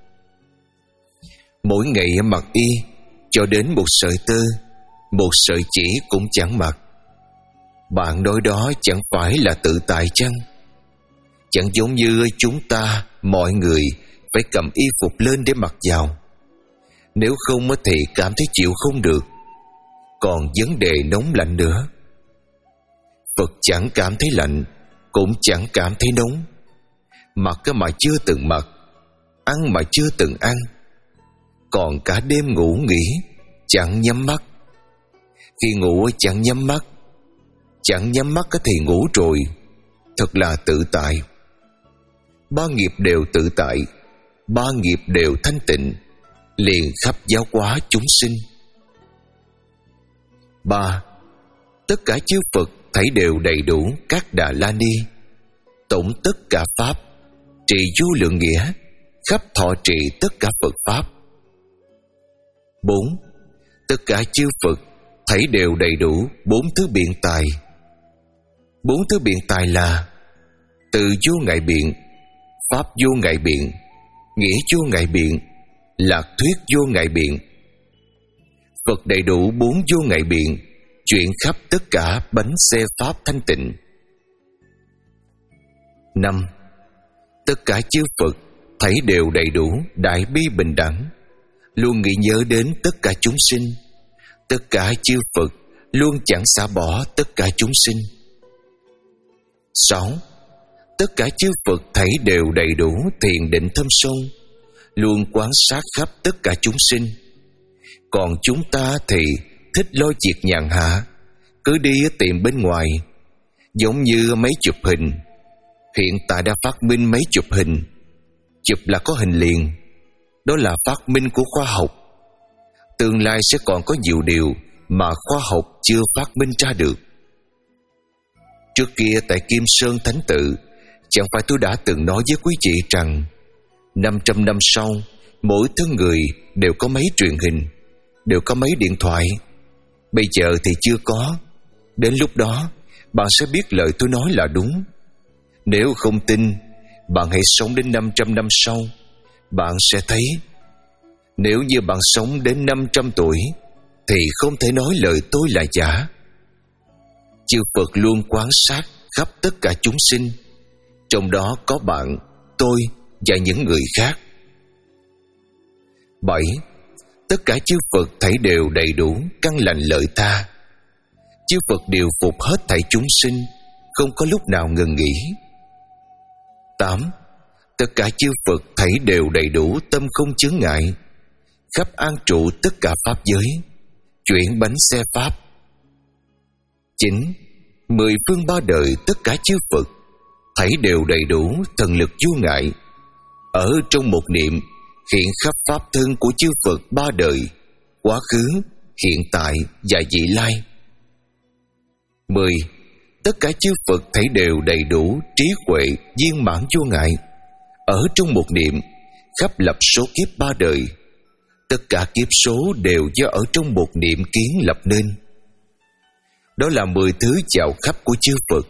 Mỗi ngày mặc y, cho đến một sợi tơ, một sợi chỉ cũng chẳng mặc. Bạn nói đó chẳng phải là tự tại chăng? Chẳng giống như chúng ta, mọi người phải cầm y phục lên để mặc vào. Nếu không thì cảm thấy chịu không được. Còn vấn đề nóng lạnh nữa. Phật chẳng cảm thấy lạnh, cũng chẳng cảm thấy nóng. Mặc mà chưa từng mặc, ăn mà chưa từng ăn. Còn cả đêm ngủ nghỉ, chẳng nhắm mắt. Khi ngủ chẳng nhắm mắt, chẳng nhắm mắt thì ngủ rồi. Thật là tự tại. Ba nghiệp đều tự tại, ba nghiệp đều thanh tịnh, liền khắp giáo hóa chúng sinh. Ba. Tất cả chư Phật thảy đều đầy đủ các Đà La Ni, tổng tất cả pháp, trì vô lượng nghĩa, khắp thọ trì tất cả Phật pháp. Bốn. Tất cả chư Phật thảy đều đầy đủ bốn thứ biện tài. Bốn thứ biện tài là từ vô ngại biện, pháp vô ngại biện, nghĩa vô ngại biện, lạc thuyết vô ngại biện. Phật đầy đủ bốn vô ngại biện, chuyển khắp tất cả bánh xe pháp thanh tịnh. Năm. Tất cả chư Phật thảy đều đầy đủ đại bi bình đẳng, luôn nghĩ nhớ đến tất cả chúng sinh. Tất cả chư Phật luôn chẳng xả bỏ tất cả chúng sinh. Sáu. Tất cả chư Phật thảy đều đầy đủ thiền định thâm sâu, luôn quan sát khắp tất cả chúng sinh. Còn chúng ta thì thích lo việc nhàn hạ, cứ đi tìm bên ngoài, giống như máy chụp hình. Hiện tại đã phát minh máy chụp hình, chụp là có hình liền. Đó là phát minh của khoa học. Tương lai sẽ còn có nhiều điều mà khoa học chưa phát minh ra được. Trước kia tại Kim Sơn Thánh Tự, chẳng phải tôi đã từng nói với quý vị rằng năm trăm năm sau, mỗi thân người đều có máy truyền hình, đều có máy điện thoại. Bây giờ thì chưa có. Đến lúc đó, bạn sẽ biết lời tôi nói là đúng. Nếu không tin, bạn hãy sống đến năm trăm năm sau, bạn sẽ thấy. Nếu như bạn sống đến năm trăm tuổi, thì không thể nói lời tôi là giả. Chư Phật luôn quan sát khắp tất cả chúng sinh, trong đó có bạn, tôi và những người khác. Bảy. Tất cả chư Phật thảy đều đầy đủ căn lành lợi tha. Chư Phật điều phục hết thảy chúng sinh, không có lúc nào ngừng nghỉ. Tám. Tất cả chư Phật thảy đều đầy đủ tâm không chướng ngại, khắp an trụ tất cả pháp giới, chuyển bánh xe pháp. Chín. Mười phương ba đời tất cả chư Phật thảy đều đầy đủ thần lực vô ngại, ở trong một niệm hiện khắp pháp thân của chư Phật ba đời, quá khứ, hiện tại và vị lai. Mười. Tất cả chư Phật thảy đều đầy đủ trí huệ viên mãn vô ngại, ở trong một niệm khắp lập số kiếp ba đời. Tất cả kiếp số đều do ở trong một niệm kiến lập nên. Đó là mười thứ chào khắp của chư Phật.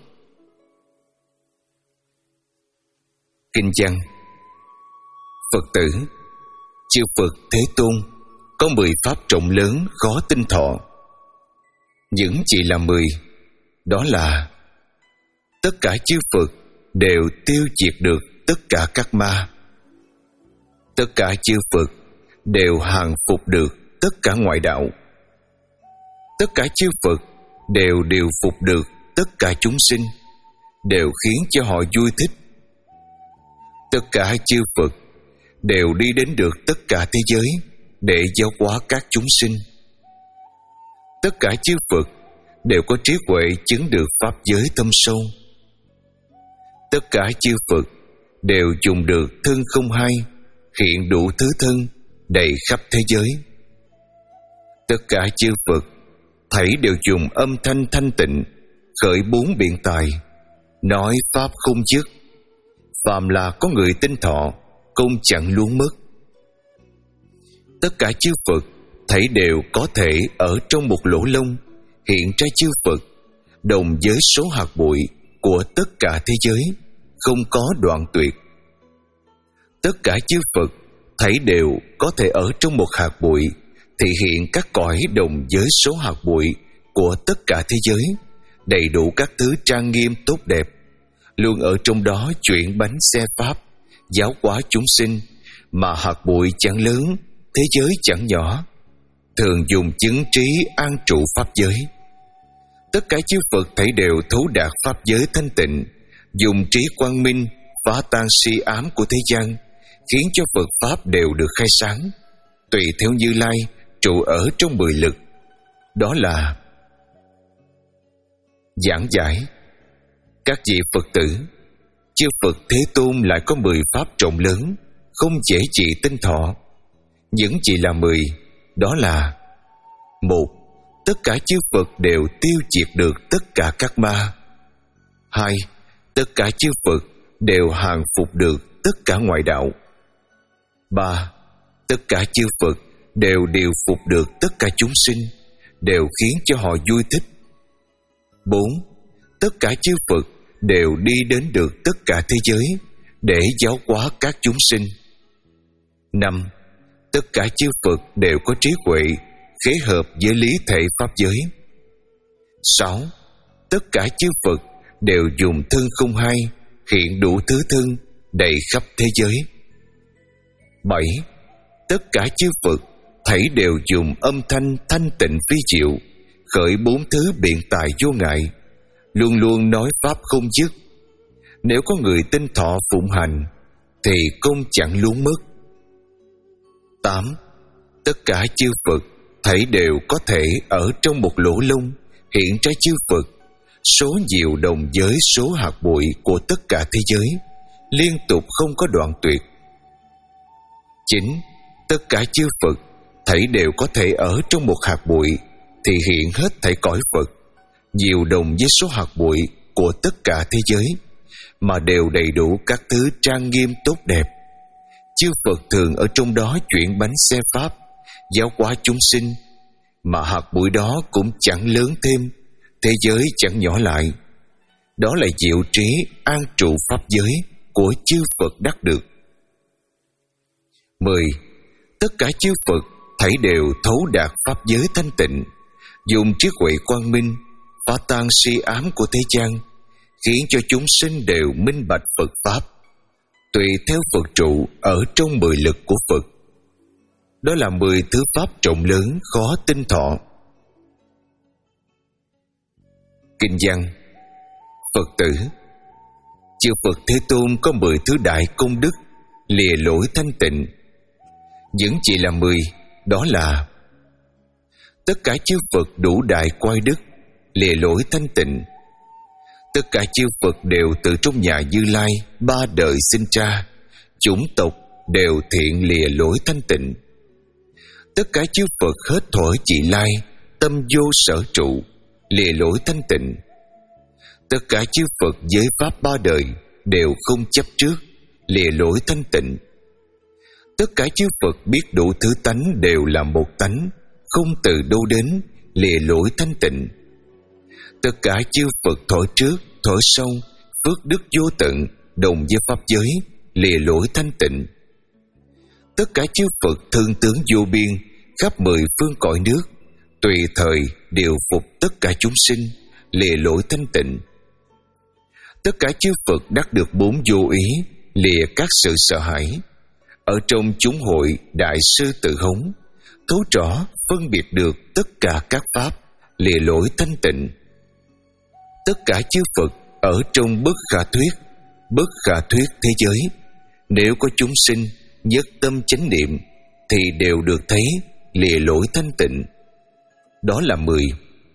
Kinh văn: Phật tử, chư Phật Thế Tôn có mười pháp trọng lớn khó tinh thọ. Những chỉ là mười, đó là tất cả chư Phật đều tiêu diệt được tất cả các ma. Tất cả chư Phật đều hàng phục được tất cả ngoại đạo. Tất cả chư Phật đều điều phục được tất cả chúng sinh, đều khiến cho họ vui thích. Tất cả chư Phật đều đi đến được tất cả thế giới để giáo hóa các chúng sinh. Tất cả chư Phật đều có trí huệ chứng được pháp giới thâm sâu. Tất cả chư Phật đều dùng được thân không hai, hiện đủ thứ thân, đầy khắp thế giới. Tất cả chư Phật thảy đều dùng âm thanh thanh tịnh, khởi bốn biện tài, nói pháp không dứt. Phàm là có người tin thọ, công chẳng luống mất. Tất cả chư Phật thảy đều có thể ở trong một lỗ lông hiện ra chư Phật, đồng với số hạt bụi của tất cả thế giới, không có đoạn tuyệt. Tất cả chư Phật thảy đều có thể ở trong một hạt bụi thị hiện các cõi đồng với số hạt bụi của tất cả thế giới, đầy đủ các thứ trang nghiêm tốt đẹp, luôn ở trong đó chuyển bánh xe pháp, giáo hóa chúng sinh, mà hạt bụi chẳng lớn, thế giới chẳng nhỏ, thường dùng chứng trí an trụ pháp giới. Tất cả chư Phật thảy đều thấu đạt pháp giới thanh tịnh, dùng trí quang minh phá tan si ám của thế gian, khiến cho Phật pháp đều được khai sáng, tùy theo Như Lai trụ ở trong mười lực. Đó là giảng giải. Các vị Phật tử, chư Phật Thế Tôn lại có mười pháp trọng lớn, không dễ trị tinh thọ. Những chỉ là mười, đó là: một. tất cả chư Phật đều tiêu diệt được tất cả các ma. Hai, tất cả chư Phật đều hàng phục được tất cả ngoại đạo. Ba, tất cả chư Phật đều điều phục được tất cả chúng sinh, đều khiến cho họ vui thích. Bốn, tất cả chư Phật đều đi đến được tất cả thế giới để giáo hóa các chúng sinh. Năm, tất cả chư Phật đều có trí huệ khế hợp với lý thể pháp giới. Sáu, tất cả chư Phật đều dùng thân không hai hiện đủ thứ thân đầy khắp thế giới. Bảy, tất cả chư Phật thảy đều dùng âm thanh thanh tịnh phi diệu khởi bốn thứ biện tài vô ngại, luôn luôn nói pháp không dứt. Nếu có người tinh thọ phụng hành thì công chẳng luống mất. Tám, tất cả chư Phật thảy đều có thể ở trong một lỗ lông hiện ra chư Phật, số diệu đồng với số hạt bụi của tất cả thế giới, liên tục không có đoạn tuyệt. Chín, tất cả chư Phật thảy đều có thể ở trong một hạt bụi thì hiện hết thảy cõi Phật, nhiều đồng với số hạt bụi của tất cả thế giới, mà đều đầy đủ các thứ trang nghiêm tốt đẹp. Chư Phật thường ở trong đó chuyển bánh xe pháp, giáo hóa chúng sinh, mà hạt bụi đó cũng chẳng lớn thêm, thế giới chẳng nhỏ lại. Đó là diệu trí an trụ pháp giới của chư Phật đắc được. Mười, tất cả chư Phật thảy đều thấu đạt pháp giới thanh tịnh, dùng trí huệ quang minh phá tan si ám của thế gian, khiến cho chúng sinh đều minh bạch Phật pháp, tùy theo Phật trụ ở trong mười lực của Phật. Đó là mười thứ pháp trọng lớn khó tinh thọ. Kinh văn: Phật tử, chư Phật Thế Tôn có mười thứ đại công đức lìa lỗi thanh tịnh. Những chỉ là mười, đó là: tất cả chư Phật đủ đại quay đức lìa lỗi thanh tịnh. Tất cả chư Phật đều từ trong nhà Như Lai ba đời sinh ra, chủng tộc đều thiện lìa lỗi thanh tịnh. Tất cả chư Phật hết thuở chỉ lai, tâm vô sở trụ, lìa lỗi thanh tịnh. Tất cả chư Phật giới pháp ba đời đều không chấp trước, lìa lỗi thanh tịnh. Tất cả chư Phật biết đủ thứ tánh đều là một tánh, không từ đâu đến, lìa lỗi thanh tịnh. Tất cả chư Phật thọ trước, thọ sau, phước đức vô tận, đồng với pháp giới, lìa lỗi thanh tịnh. Tất cả chư Phật thương tướng vô biên, khắp mười phương cõi nước, tùy thời điều phục tất cả chúng sinh, lìa lỗi thanh tịnh. Tất cả chư Phật đắc được bốn vô ý, lìa các sự sợ hãi. Ở trong chúng hội đại sư tự hống, thấu rõ phân biệt được tất cả các pháp, lìa lỗi thanh tịnh. Tất cả chư Phật ở trong bất khả thuyết, bất khả thuyết thế giới, nếu có chúng sinh nhất tâm chánh niệm thì đều được thấy, lìa lỗi thanh tịnh. Đó là mười.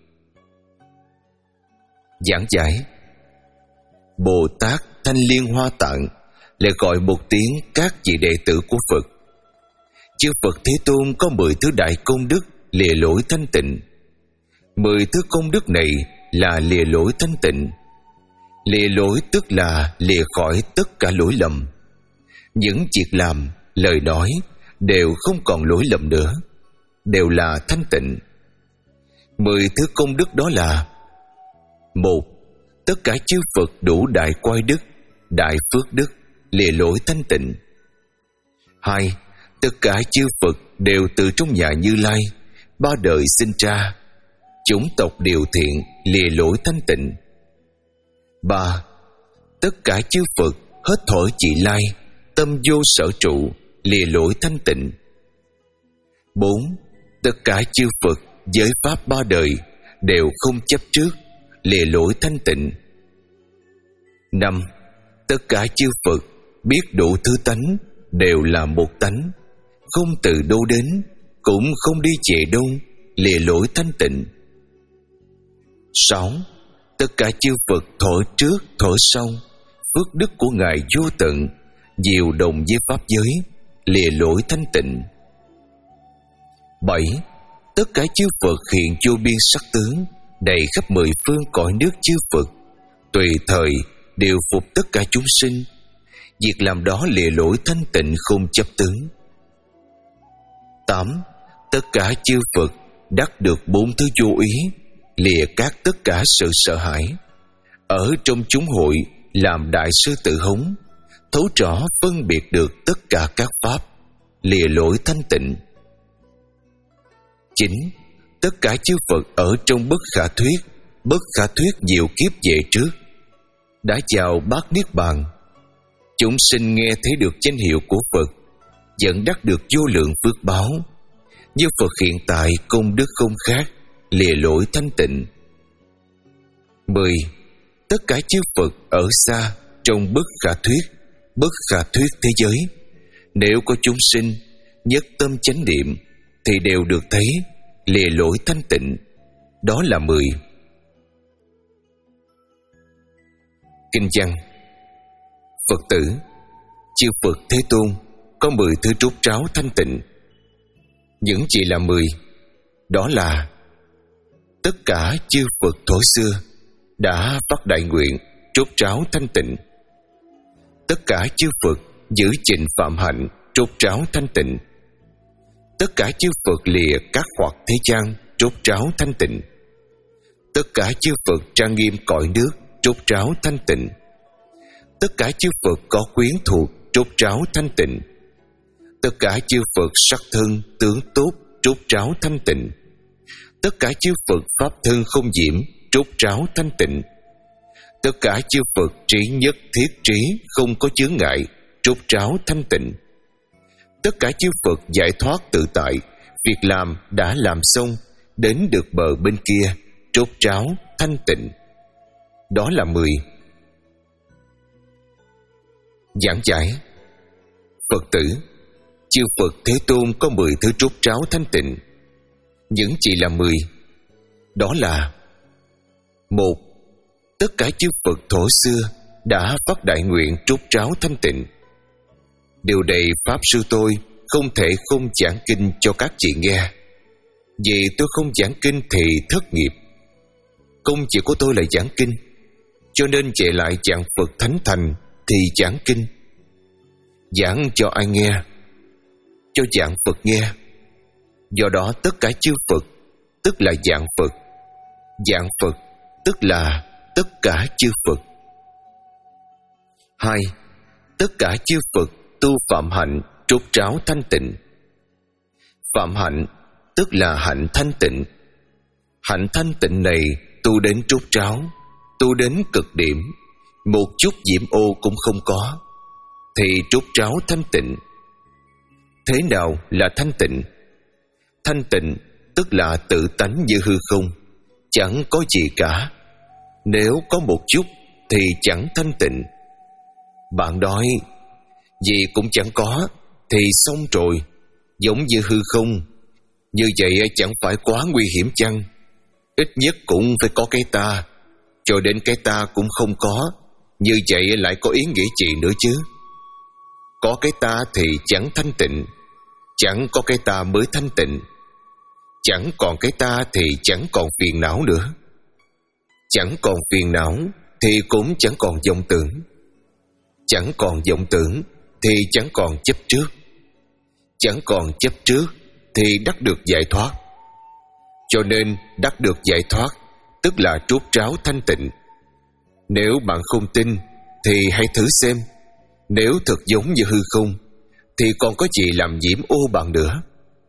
Giảng giải: Bồ Tát Thanh Liên Hoa Tạng lại gọi một tiếng các vị đệ tử của Phật. Chư Phật Thế Tôn có mười thứ đại công đức lìa lỗi thanh tịnh. Mười thứ công đức này là lìa lỗi thanh tịnh. Lìa lỗi tức là lìa khỏi tất cả lỗi lầm. Những việc làm, lời nói đều không còn lỗi lầm nữa, đều là thanh tịnh. Mười thứ công đức đó là: một, tất cả chư Phật đủ đại quay đức, đại phước đức, lìa lỗi thanh tịnh. Hai, tất cả chư Phật đều từ trong nhà Như Lai ba đời sinh ra, chủng tộc điều thiện, lìa lỗi thanh tịnh. Ba, tất cả chư Phật hết thổi chỉ lai, tâm vô sở trụ, lìa lỗi thanh tịnh. Bốn, tất cả chư Phật giới pháp ba đời đều không chấp trước, lìa lỗi thanh tịnh. Năm, tất cả chư Phật biết đủ thứ tánh đều là một tánh, không từ đâu đến, cũng không đi về đâu, lìa lỗi thanh tịnh. Sáu, tất cả chư Phật thọ trước, thọ sau, phước đức của Ngài vô tận, diệu đồng với pháp giới, lìa lỗi thanh tịnh. Bảy, Tất cả chư Phật hiện vô biên sắc tướng, đầy khắp mười phương cõi nước chư Phật, tùy thời đều phục tất cả chúng sinh. Việc làm đó lìa lỗi thanh tịnh không chấp tướng. Tám. Tất cả chư Phật đắc được bốn thứ vô ý, lìa các tất cả sự sợ hãi. Ở trong chúng hội làm đại sư tự hống, thấu rõ phân biệt được tất cả các pháp, lìa lỗi thanh tịnh. Chín. Tất cả chư Phật ở trong bất khả thuyết, bất khả thuyết nhiều kiếp về trước, đã vào bát niết bàn. Chúng sinh nghe thấy được danh hiệu của Phật, dẫn đắc được vô lượng phước báo. Như Phật hiện tại công đức không khác, lìa lỗi thanh tịnh. Mười. Tất cả chư Phật ở xa trong bất khả thuyết, bất khả thuyết thế giới, nếu có chúng sinh nhất tâm chánh niệm thì đều được thấy, lìa lỗi thanh tịnh. Đó là mười. Kinh văn: Phật tử, chư Phật Thế Tôn có mười thứ trút tráo thanh tịnh. Những gì là mười? Đó là tất cả chư Phật thuở xưa đã phát đại nguyện trút tráo thanh tịnh. Tất cả chư Phật giữ gìn phạm hạnh trút tráo thanh tịnh. Tất cả chư Phật lìa các hoặc thế gian trút tráo thanh tịnh. Tất cả chư Phật trang nghiêm cõi nước trút tráo thanh tịnh. Tất cả chư Phật có quyến thuộc trút tráo thanh tịnh. Tất cả chư Phật sắc thân tướng tốt trút tráo thanh tịnh. Tất cả chư Phật pháp thân không nhiễm trút tráo thanh tịnh. Tất cả chư Phật trí nhất thiết trí không có chướng ngại trút tráo thanh tịnh. Tất cả chư Phật giải thoát tự tại, việc làm đã làm xong, đến được bờ bên kia trút tráo thanh tịnh. Đó là mười. Giảng giải: Phật tử, chư Phật Thế Tôn có mười thứ trút tráo thanh tịnh. Những gì là mười? Đó là: Một. Tất cả chư Phật thổ xưa đã phát đại nguyện trút tráo thanh tịnh. Điều này Pháp Sư tôi không thể không giảng kinh cho các chị nghe. Vì tôi không giảng kinh thì thất nghiệp. Công chỉ của tôi là giảng kinh, cho nên chạy lại giảng Phật Thánh Thành thì giảng kinh. Giảng cho ai nghe? Cho giảng Phật nghe. Do đó tất cả chư Phật tức là giảng Phật, giảng Phật tức là tất cả chư Phật. Hai. Tất cả chư Phật tu phạm hạnh trút tráo thanh tịnh. Phạm hạnh tức là hạnh thanh tịnh. Hạnh thanh tịnh này tu đến trút tráo, tu đến cực điểm, một chút nhiễm ô cũng không có, thì trút tráo thanh tịnh. Thế nào là thanh tịnh? Thanh tịnh tức là tự tánh như hư không, chẳng có gì cả. Nếu có một chút thì chẳng thanh tịnh. Bạn nói gì cũng chẳng có thì xong rồi, giống như hư không. Như vậy chẳng phải quá nguy hiểm chăng? Ít nhất cũng phải có cái ta, cho đến cái ta cũng không có. Như vậy lại có ý nghĩa gì nữa chứ? Có cái ta thì chẳng thanh tịnh, chẳng có cái ta mới thanh tịnh. Chẳng còn cái ta thì chẳng còn phiền não nữa. Chẳng còn phiền não thì cũng chẳng còn vọng tưởng. Chẳng còn vọng tưởng thì chẳng còn chấp trước. Chẳng còn chấp trước thì đắc được giải thoát. Cho nên đắc được giải thoát tức là trút tráo thanh tịnh. Nếu bạn không tin thì hãy thử xem. Nếu thật giống như hư không thì còn có gì làm nhiễm ô bạn nữa.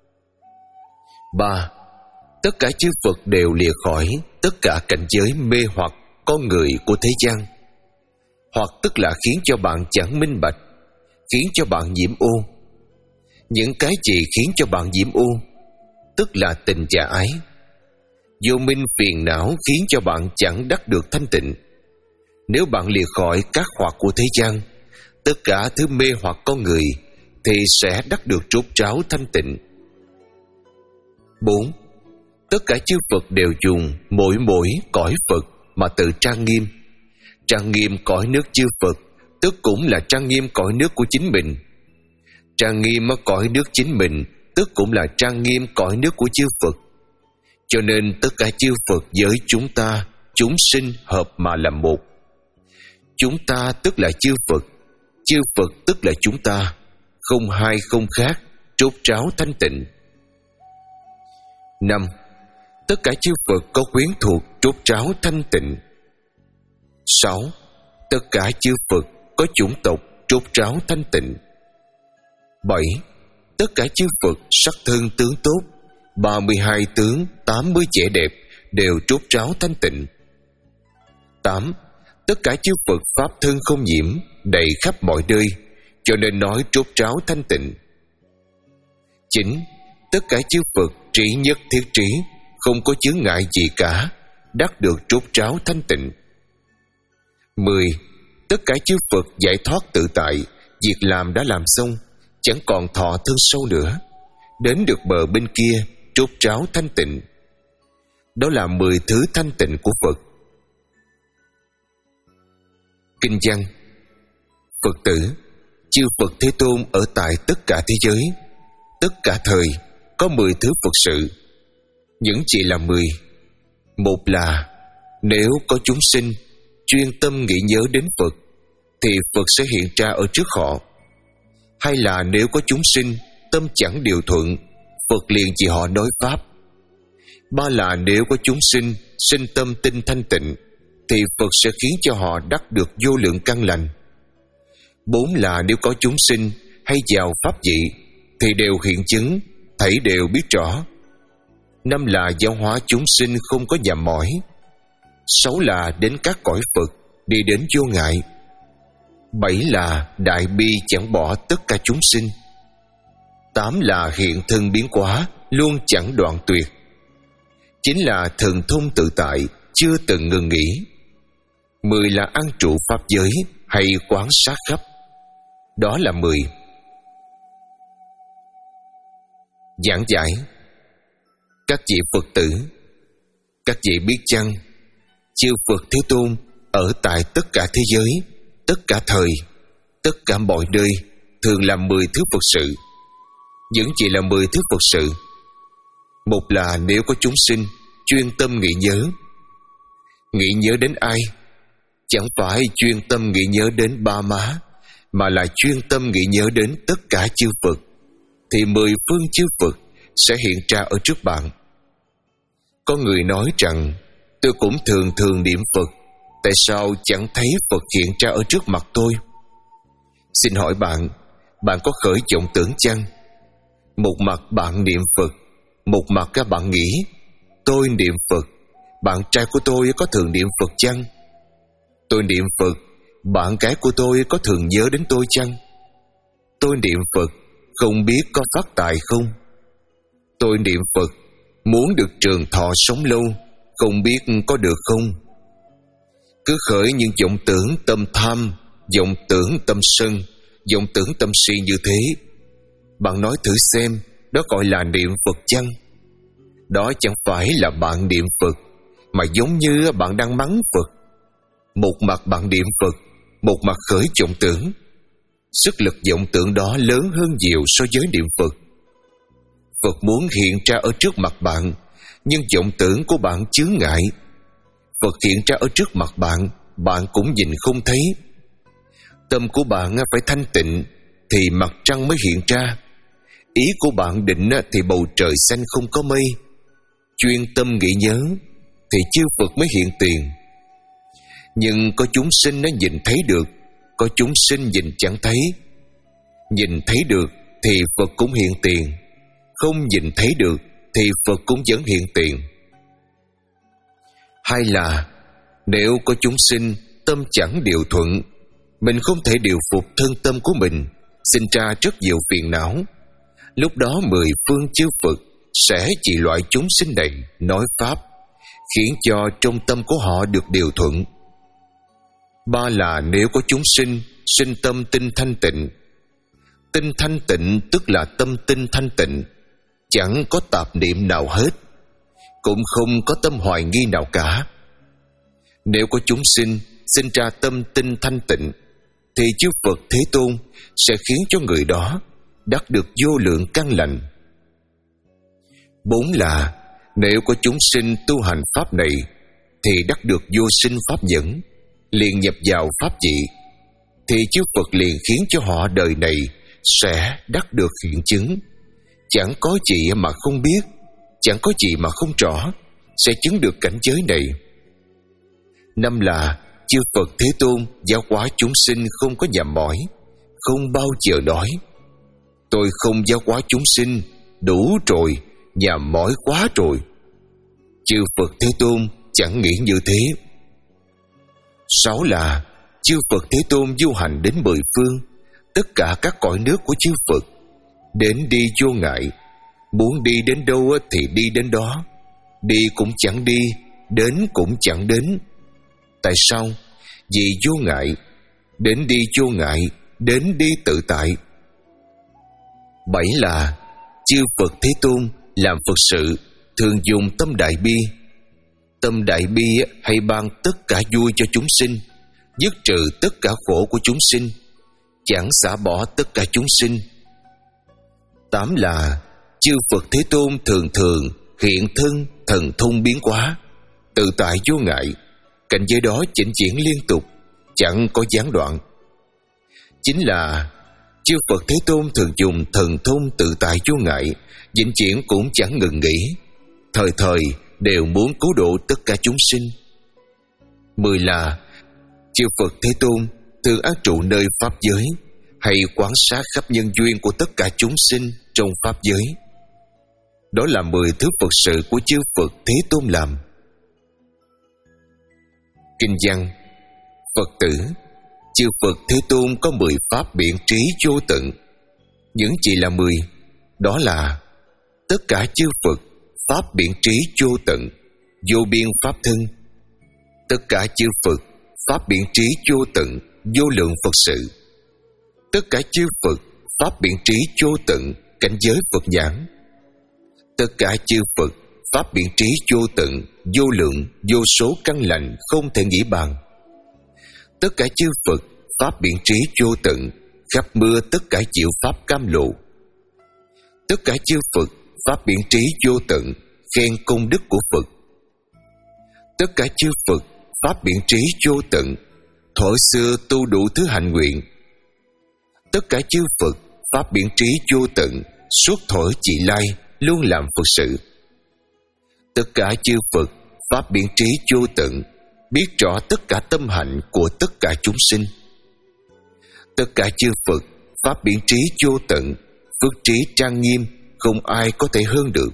Ba. Tất cả chư Phật đều lìa khỏi tất cả cảnh giới mê hoặc con người của thế gian. Hoặc tức là khiến cho bạn chẳng minh bạch, khiến cho bạn nhiễm ô. Những cái gì khiến cho bạn nhiễm ô tức là tình và ái. Vô minh phiền não khiến cho bạn chẳng đắc được thanh tịnh. Nếu bạn lìa khỏi các hoặc của thế gian, tất cả thứ mê hoặc con người, thì sẽ đắc được trút tráo thanh tịnh. Bốn. Tất cả chư Phật đều dùng mỗi mỗi cõi Phật mà tự trang nghiêm. Trang nghiêm cõi nước chư Phật tức cũng là trang nghiêm cõi nước của chính mình. Trang nghiêm ở cõi nước chính mình tức cũng là trang nghiêm cõi nước của chư Phật. Cho nên tất cả chư Phật với chúng ta, chúng sinh hợp mà làm một. Chúng ta tức là chư Phật, chư Phật tức là chúng ta, không hai không khác, rốt ráo thanh tịnh. Năm. Tất cả chư Phật có quyến thuộc rốt ráo thanh tịnh. Sáu. Tất cả chư Phật có chủng tộc rốt ráo thanh tịnh. Bảy. Tất cả chư Phật sắc thân tướng tốt, ba mươi hai tướng, tám mươi vẻ đẹp đều rốt ráo thanh tịnh. Tám. Tất cả chư Phật pháp thân không nhiễm, đầy khắp mọi nơi, cho nên nói rốt ráo thanh tịnh. Chín. Tất cả chư Phật trí nhất thiết trí, không có chướng ngại gì cả, đắc được rốt ráo thanh tịnh. Mười. Tất cả chư Phật giải thoát tự tại, việc làm đã làm xong, chẳng còn thọ thân sâu nữa, đến được bờ bên kia rốt ráo thanh tịnh. Đó là mười thứ thanh tịnh của Phật. Kinh văn: Phật tử, chư Phật Thế Tôn ở tại tất cả thế giới, tất cả thời, có mười thứ Phật sự. Những chỉ là mười. Một là nếu có chúng sinh chuyên tâm nghĩ nhớ đến Phật, thì Phật sẽ hiện ra ở trước họ. Hai là nếu có chúng sinh tâm chẳng điều thuận, Phật liền chỉ họ nói pháp. Ba là nếu có chúng sinh sinh tâm tinh thanh tịnh, thì Phật sẽ khiến cho họ đắc được vô lượng căn lành. Bốn là nếu có chúng sinh hay vào pháp vị, thì đều hiện chứng, thảy đều biết rõ. Năm là giáo hóa chúng sinh không có nhầm mỏi. Sáu là đến các cõi Phật, đi đến vô ngại. Bảy là đại bi chẳng bỏ tất cả chúng sinh. Tám là hiện thân biến hóa, luôn chẳng đoạn tuyệt. Chín là thần thông tự tại, chưa từng ngừng nghỉ. Mười là ăn trụ pháp giới hay quán sát khắp. Đó là mười. Giảng giải: các vị Phật tử, các vị biết chăng, chư Phật Thế Tôn ở tại tất cả thế giới, tất cả thời, tất cả mọi nơi, thường làm mười thứ Phật sự. Những chỉ là mười thứ Phật sự. Một là nếu có chúng sinh chuyên tâm nghĩ nhớ. Nghĩ nhớ đến ai? Chẳng phải chuyên tâm nghĩ nhớ đến ba má, mà là chuyên tâm nghĩ nhớ đến tất cả chư Phật, thì mười phương chư Phật sẽ hiện ra ở trước bạn. Có người nói rằng, tôi cũng thường thường niệm Phật, tại sao chẳng thấy Phật hiện ra ở trước mặt tôi? Xin hỏi bạn, bạn có khởi vọng tưởng chăng? Một mặt bạn niệm Phật, một mặt các bạn nghĩ, tôi niệm Phật, bạn trai của tôi có thường niệm Phật chăng? Tôi niệm Phật, bạn gái của tôi có thường nhớ đến tôi chăng? Tôi niệm Phật, không biết có phát tài không? Tôi niệm Phật, muốn được trường thọ sống lâu, không biết có được không? Cứ khởi những vọng tưởng tâm tham, vọng tưởng tâm sân, vọng tưởng tâm si như thế. Bạn nói thử xem, đó gọi là niệm Phật chăng? Đó chẳng phải là bạn niệm Phật, mà giống như bạn đang mắng Phật. Một mặt bạn niệm Phật, một mặt khởi vọng tưởng. Sức lực vọng tưởng đó lớn hơn nhiều so với niệm Phật. Phật muốn hiện ra ở trước mặt bạn, nhưng vọng tưởng của bạn chướng ngại. Phật hiện ra ở trước mặt bạn, bạn cũng nhìn không thấy. Tâm của bạn phải thanh tịnh, thì mặt trăng mới hiện ra. Ý của bạn định thì bầu trời xanh không có mây. Chuyên tâm nghĩ nhớ, thì chư Phật mới hiện tiền. Nhưng có chúng sinh nó nhìn thấy được, có chúng sinh nhìn chẳng thấy. Nhìn thấy được thì Phật cũng hiện tiền, không nhìn thấy được thì Phật cũng vẫn hiện tiền. Hai là nếu có chúng sinh tâm chẳng điều thuận, mình không thể điều phục thân tâm của mình, sinh ra rất nhiều phiền não. Lúc đó mười phương chư Phật sẽ chỉ loại chúng sinh này nói pháp, khiến cho trong tâm của họ được điều thuận. Ba là nếu có chúng sinh sinh tâm tinh thanh tịnh. Tinh thanh tịnh tức là tâm tinh thanh tịnh, chẳng có tạp niệm nào hết, cũng không có tâm hoài nghi nào cả. Nếu có chúng sinh sinh ra tâm tinh thanh tịnh, thì chư Phật Thế Tôn sẽ khiến cho người đó đắc được vô lượng căn lành. Bốn là Nếu có chúng sinh tu hành pháp này thì đắc được vô sinh pháp nhẫn, liền nhập vào pháp vị, thì chư Phật liền khiến cho họ đời này sẽ đắc được hiện chứng. Chẳng có gì mà không biết, chẳng có gì mà không rõ, sẽ chứng được cảnh giới này. Năm là chư Phật Thế Tôn giáo hóa chúng sinh không có nhàm mỏi, không bao giờ nói: tôi không giáo hóa chúng sinh, đủ rồi, nhàm mỏi quá rồi. Chư Phật Thế Tôn chẳng nghĩ như thế. Sáu là chư Phật Thế Tôn du hành đến mười phương, tất cả các cõi nước của chư Phật, đến đi vô ngại, muốn đi đến đâu thì đi đến đó, đi cũng chẳng đi, đến cũng chẳng đến. Tại sao? Vì vô ngại, đến đi vô ngại, đến đi tự tại. Bảy là chư Phật Thế Tôn làm Phật sự thường dùng tâm đại bi. Tâm đại bi hay ban tất cả vui cho chúng sinh, dứt trừ tất cả khổ của chúng sinh, chẳng xả bỏ tất cả chúng sinh. Tám là chư Phật Thế Tôn thường thường hiện thân thần thông biến hóa, tự tại vô ngại, cảnh giới đó chỉnh chuyển liên tục, chẳng có gián đoạn. Chính là chư Phật Thế Tôn thường dùng thần thông tự tại vô ngại, vĩnh chuyển cũng chẳng ngừng nghỉ, thời thời đều muốn cứu độ tất cả chúng sinh. Mười là chư Phật Thế Tôn thường an trụ nơi pháp giới, hay quan sát khắp nhân duyên của tất cả chúng sinh trong pháp giới. Đó là mười thứ Phật sự của chư Phật Thế Tôn làm. Kinh văn: Phật tử, chư Phật Thế Tôn có mười pháp biện trí vô tận. Những chỉ là mười, đó là tất cả chư Phật pháp biện trí vô tận, vô biên pháp thân. Tất cả chư Phật pháp biện trí vô tận, vô lượng Phật sự. Tất cả chư Phật pháp biện trí vô tận, cảnh giới Phật nhãn. Tất cả chư Phật pháp biện trí vô tận, vô lượng, vô số căn lành không thể nghĩ bàn. Tất cả chư Phật pháp biện trí vô tận, khắp mưa tất cả chịu pháp cam lộ. Tất cả chư Phật pháp biện trí vô tận, khen công đức của Phật. Tất cả chư Phật pháp biện trí vô tận, thuở xưa tu đủ thứ hạnh nguyện. Tất cả chư Phật pháp biện trí vô tận, suốt thuở trị lai luôn làm Phật sự. Tất cả chư Phật pháp biện trí vô tận, biết rõ tất cả tâm hạnh của tất cả chúng sinh. Tất cả chư Phật pháp biện trí vô tận, phước trí trang nghiêm, không ai có thể hơn được.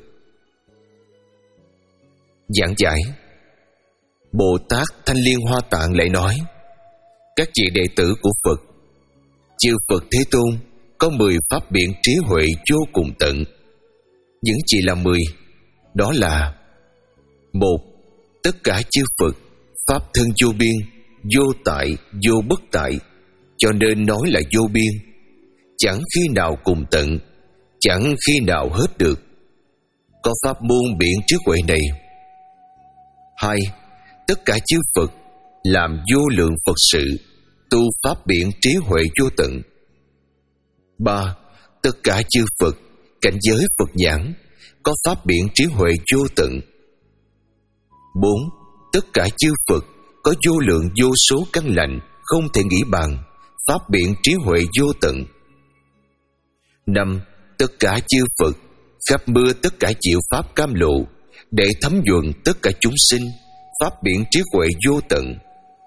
Giảng giải: Bồ Tát Thanh Liên Hoa Tạng lại nói: các vị đệ tử của Phật, chư Phật Thế Tôn có mười pháp biện trí huệ vô cùng tận. Những chỉ là mười, đó là: một, tất cả chư Phật pháp thân vô biên, vô tại, vô bất tại, cho nên nói là vô biên, chẳng khi nào cùng tận, chẳng khi nào hết được. Có pháp môn biện trí huệ này. Hai, tất cả chư Phật làm vô lượng Phật sự, tu pháp biện trí huệ vô tận. Ba, tất cả chư Phật cảnh giới Phật nhãn, có pháp biện trí huệ vô tận. Bốn, tất cả chư Phật có vô lượng vô số căn lành không thể nghĩ bàn, pháp biện trí huệ vô tận. Năm, tất cả chư Phật khắp mưa tất cả chịu pháp cam lộ, để thấm nhuần tất cả chúng sinh, pháp biện trí huệ vô tận.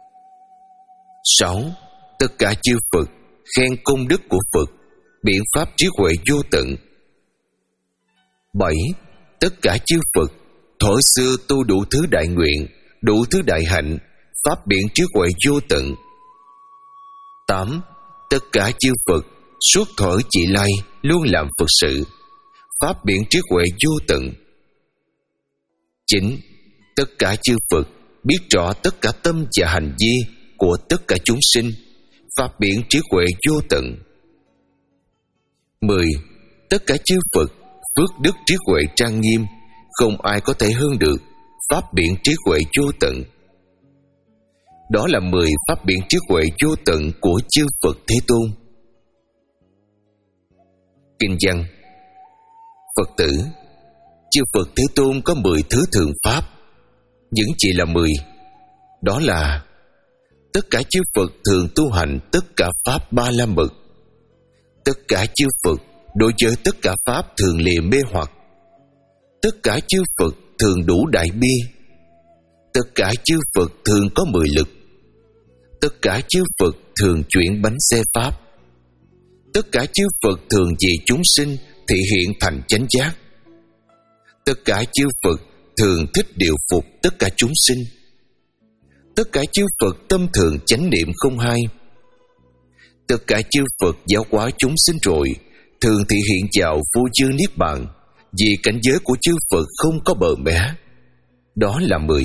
Sáu, tất cả chư Phật khen công đức của Phật, biện pháp trí huệ vô tận. Bảy, tất cả chư Phật thuở xưa tu đủ thứ đại nguyện, đủ thứ đại hạnh, pháp biện trí huệ vô tận. Tám, tất cả chư Phật suốt thuở trị lai luôn làm Phật sự, pháp biện trí huệ vô tận. Chín, tất cả chư Phật biết rõ tất cả tâm và hành vi của tất cả chúng sinh, pháp biện trí huệ vô tận. Mười, tất cả chư Phật phước đức trí huệ trang nghiêm, không ai có thể hơn được, pháp biện trí huệ vô tận. Đó là mười pháp biện trí huệ vô tận của chư Phật Thế Tôn. Kinh văn: Phật tử, Chư Phật Thế Tôn có mười thứ thường pháp. Những chỉ là mười. Đó là: tất cả chư Phật thường tu hành tất cả pháp ba la mật. Tất cả chư Phật đối với tất cả pháp thường lìa mê hoặc. Tất cả chư Phật thường đủ đại bi. Tất cả chư Phật thường có mười lực. Tất cả chư Phật thường chuyển bánh xe pháp. Tất cả chư Phật thường vì chúng sinh thị hiện thành chánh giác. Tất cả chư Phật thường thích điều phục tất cả chúng sinh. Tất cả chư Phật tâm thường chánh niệm không hai. Tất cả chư Phật giáo hóa chúng sinh rồi thường thị hiện vào vô chư niết bàn, vì cảnh giới của chư Phật không có bờ mé. Đó là mười.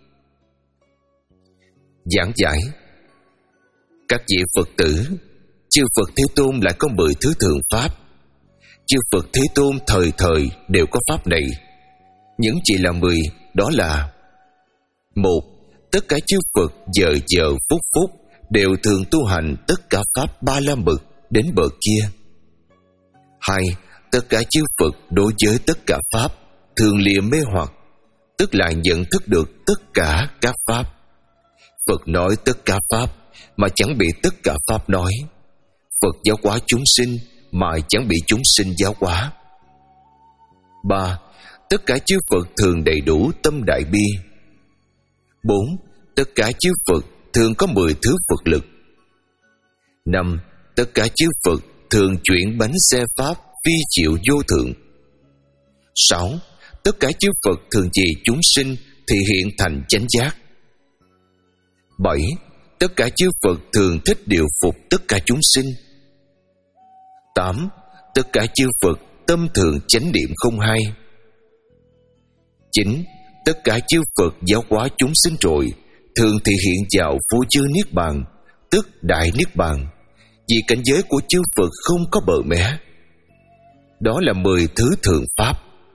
Giảng giải: các vị Phật tử, chư Phật Thế Tôn lại có mười thứ thường pháp. Chư Phật Thế Tôn thời thời đều có pháp này. Những chỉ là mười. Đó là: một. Tất cả chư Phật giờ giờ phút phút đều thường tu hành tất cả pháp ba la mật đến bờ kia. Hai. Tất cả chư Phật đối với tất cả pháp thường lìa mê hoặc, tức là nhận thức được tất cả các pháp. Phật nói tất cả pháp mà chẳng bị tất cả pháp nói. Phật giáo hóa chúng sinh mà chẳng bị chúng sinh giáo hóa. Ba. Tất cả chư Phật thường đầy đủ tâm đại bi. Bốn. Tất cả chư Phật thường có mười thứ Phật lực. Năm. Tất cả chư Phật thường chuyển bánh xe pháp phi diệu vô thượng. Sáu. Tất cả chư Phật thường vì chúng sinh thị hiện thành chánh giác. Bảy. Tất cả chư Phật thường thích điều phục tất cả chúng sinh. Tám. Tất cả chư Phật tâm thường chánh niệm không hai. Chín. Tất cả chư Phật giáo hóa chúng sinh rồi thường thị hiện vào vô chư niết bàn, tức đại niết bàn, vì cảnh giới của chư Phật không có bờ mé. Đó là mười thứ thường pháp.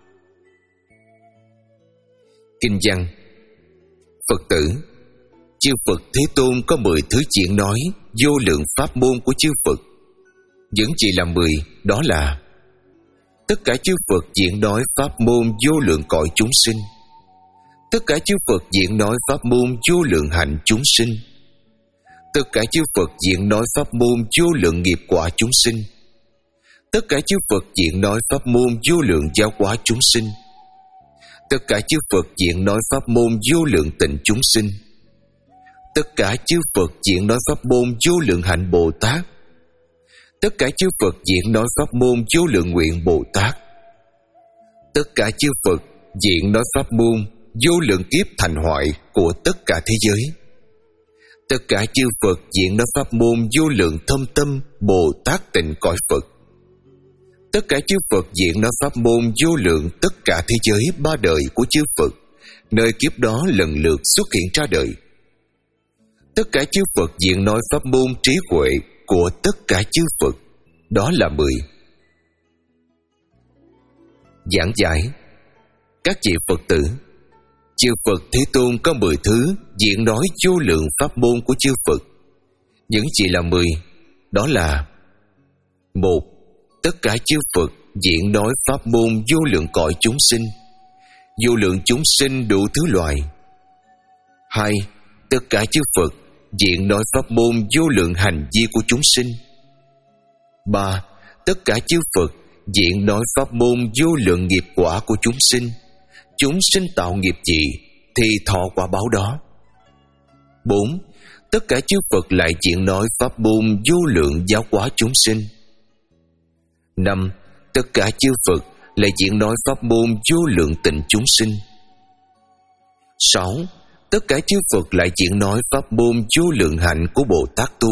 Kinh văn: Phật tử, chư Phật Thế Tôn có mười thứ chuyện nói vô lượng pháp môn của chư Phật. Những chỉ là mười. Đó là: tất cả chư Phật diễn nói pháp môn vô lượng cõi chúng sinh. Tất cả chư Phật diễn nói pháp môn vô lượng hạnh chúng sinh. Tất cả chư Phật diễn nói pháp môn vô lượng nghiệp quả chúng sinh. Tất cả chư Phật diễn nói pháp môn vô lượng giáo hóa chúng sinh. Tất cả chư Phật diễn nói pháp môn vô lượng tịnh chúng sinh. Tất cả chư Phật diễn nói pháp môn vô lượng hạnh Bồ Tát. Tất cả chư Phật diễn nói pháp môn vô lượng nguyện Bồ Tát. Tất cả chư Phật diễn nói pháp môn vô lượng kiếp thành hoại của tất cả thế giới. Tất cả chư Phật diễn nói pháp môn vô lượng thâm tâm Bồ Tát tịnh cõi Phật. Tất cả chư Phật diễn nói pháp môn vô lượng tất cả thế giới ba đời của chư Phật, nơi kiếp đó lần lượt xuất hiện ra đời. Tất cả chư Phật diễn nói pháp môn trí huệ của tất cả chư Phật. Đó là mười. Giảng giải: các vị Phật tử, chư Phật Thế Tôn có mười thứ diễn nói vô lượng pháp môn của chư Phật. Những chỉ là mười. Đó là: một. Tất cả chư Phật diễn nói pháp môn vô lượng cõi chúng sinh, vô lượng chúng sinh đủ thứ loài. Hai. Tất cả chư Phật diễn nói pháp môn vô lượng hành vi của chúng sinh. Ba. Tất cả chư Phật diễn nói pháp môn vô lượng nghiệp quả của chúng sinh. Chúng sinh tạo nghiệp gì thì thọ quả báo đó. Bốn. Tất cả chư Phật lại diễn nói pháp môn vô lượng giáo hóa chúng sinh. Năm. Tất cả chư Phật lại diễn nói pháp môn vô lượng tịnh chúng sinh. Sáu. Tất cả chư Phật lại diễn nói pháp môn vô lượng hạnh của Bồ Tát tu.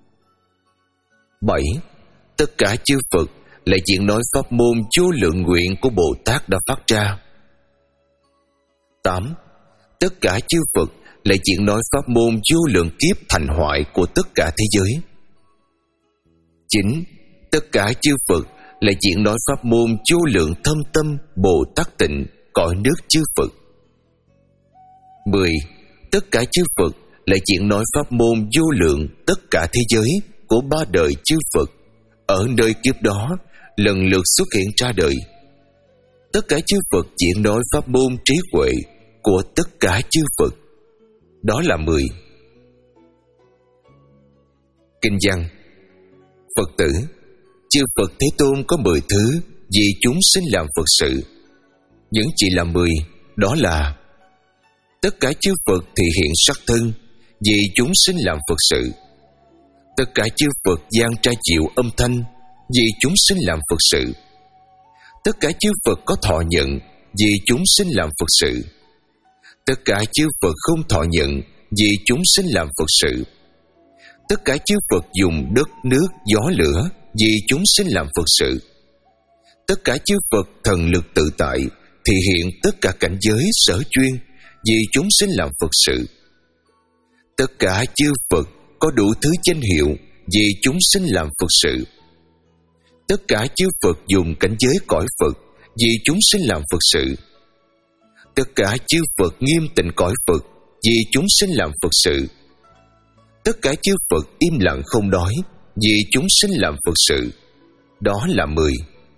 Bảy. Tất cả chư Phật lại diễn nói pháp môn vô lượng nguyện của Bồ Tát đã phát ra. Tám. Tất cả chư Phật lại diễn nói pháp môn vô lượng kiếp thành hoại của tất cả thế giới. Chín. Tất cả chư Phật lại diễn nói pháp môn vô lượng thâm tâm Bồ Tát tịnh cõi nước chư Phật. Mười. Tất cả chư Phật lại diễn nói pháp môn vô lượng tất cả thế giới của ba đời chư Phật, ở nơi kiếp đó lần lượt xuất hiện ra đời. Tất cả chư Phật diễn nói pháp môn trí huệ của tất cả chư Phật. Đó là mười. Kinh văn: Phật tử, chư Phật Thế Tôn có mười thứ vì chúng sinh làm Phật sự. Những chỉ là mười, đó là: tất cả chư Phật thị hiện sắc thân vì chúng sinh làm Phật sự. Tất cả chư Phật giang tra chịu âm thanh vì chúng sinh làm Phật sự. Tất cả chư Phật có thọ nhận vì chúng sinh làm Phật sự. Tất cả chư Phật không thọ nhận vì chúng sinh làm Phật sự. Tất cả chư Phật dùng đất, nước, gió, lửa vì chúng sinh làm Phật sự. Tất cả chư Phật thần lực tự tại thị hiện tất cả cảnh giới sở chuyên vì chúng sinh làm Phật sự. Tất cả chư Phật có đủ thứ danh hiệu vì chúng sinh làm Phật sự. Tất cả chư Phật dùng cảnh giới cõi Phật vì chúng sinh làm Phật sự. Tất cả chư Phật nghiêm tịnh cõi Phật vì chúng sinh làm Phật sự. Tất cả chư Phật im lặng không nói vì chúng sinh làm Phật sự. Đó là mười.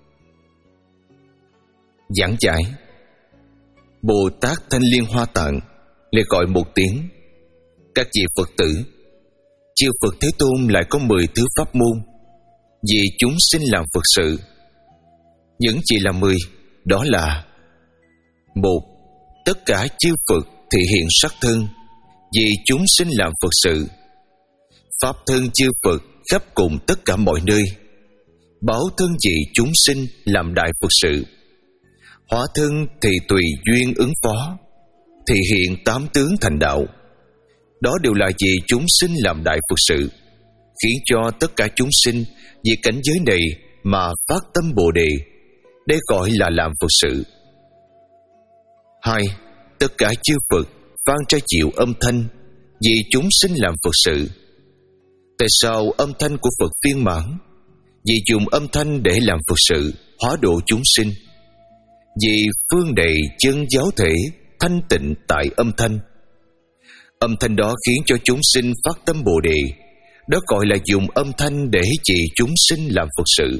Giảng giải: Bồ Tát Thanh Liên Hoa Tạng lại gọi một tiếng: các vị Phật tử, chư Phật Thế Tôn lại có mười thứ pháp môn vì chúng sinh làm Phật sự. Những chỉ là mười, đó là: một. Tất cả chư Phật thị hiện sắc thân vì chúng sinh làm Phật sự. Pháp thân chư Phật khắp cùng tất cả mọi nơi, báo thân vị chúng sinh làm đại Phật sự. Hóa thân thì tùy duyên ứng phó, thị hiện tám tướng thành đạo. Đó đều là vì chúng sinh làm đại Phật sự, khiến cho tất cả chúng sinh vì cảnh giới này mà phát tâm Bồ Đề. Đây gọi là làm Phật sự. Hai. Tất cả chư Phật vang ra chịu âm thanh vì chúng sinh làm Phật sự. Tại sao âm thanh của Phật viên mãn? Vì dùng âm thanh để làm Phật sự, hóa độ chúng sinh. Vì phương đầy chân giáo thể thanh tịnh tại âm thanh. Âm thanh đó khiến cho chúng sinh phát tâm Bồ Đề. Đó gọi là dùng âm thanh để chỉ chúng sinh làm Phật sự.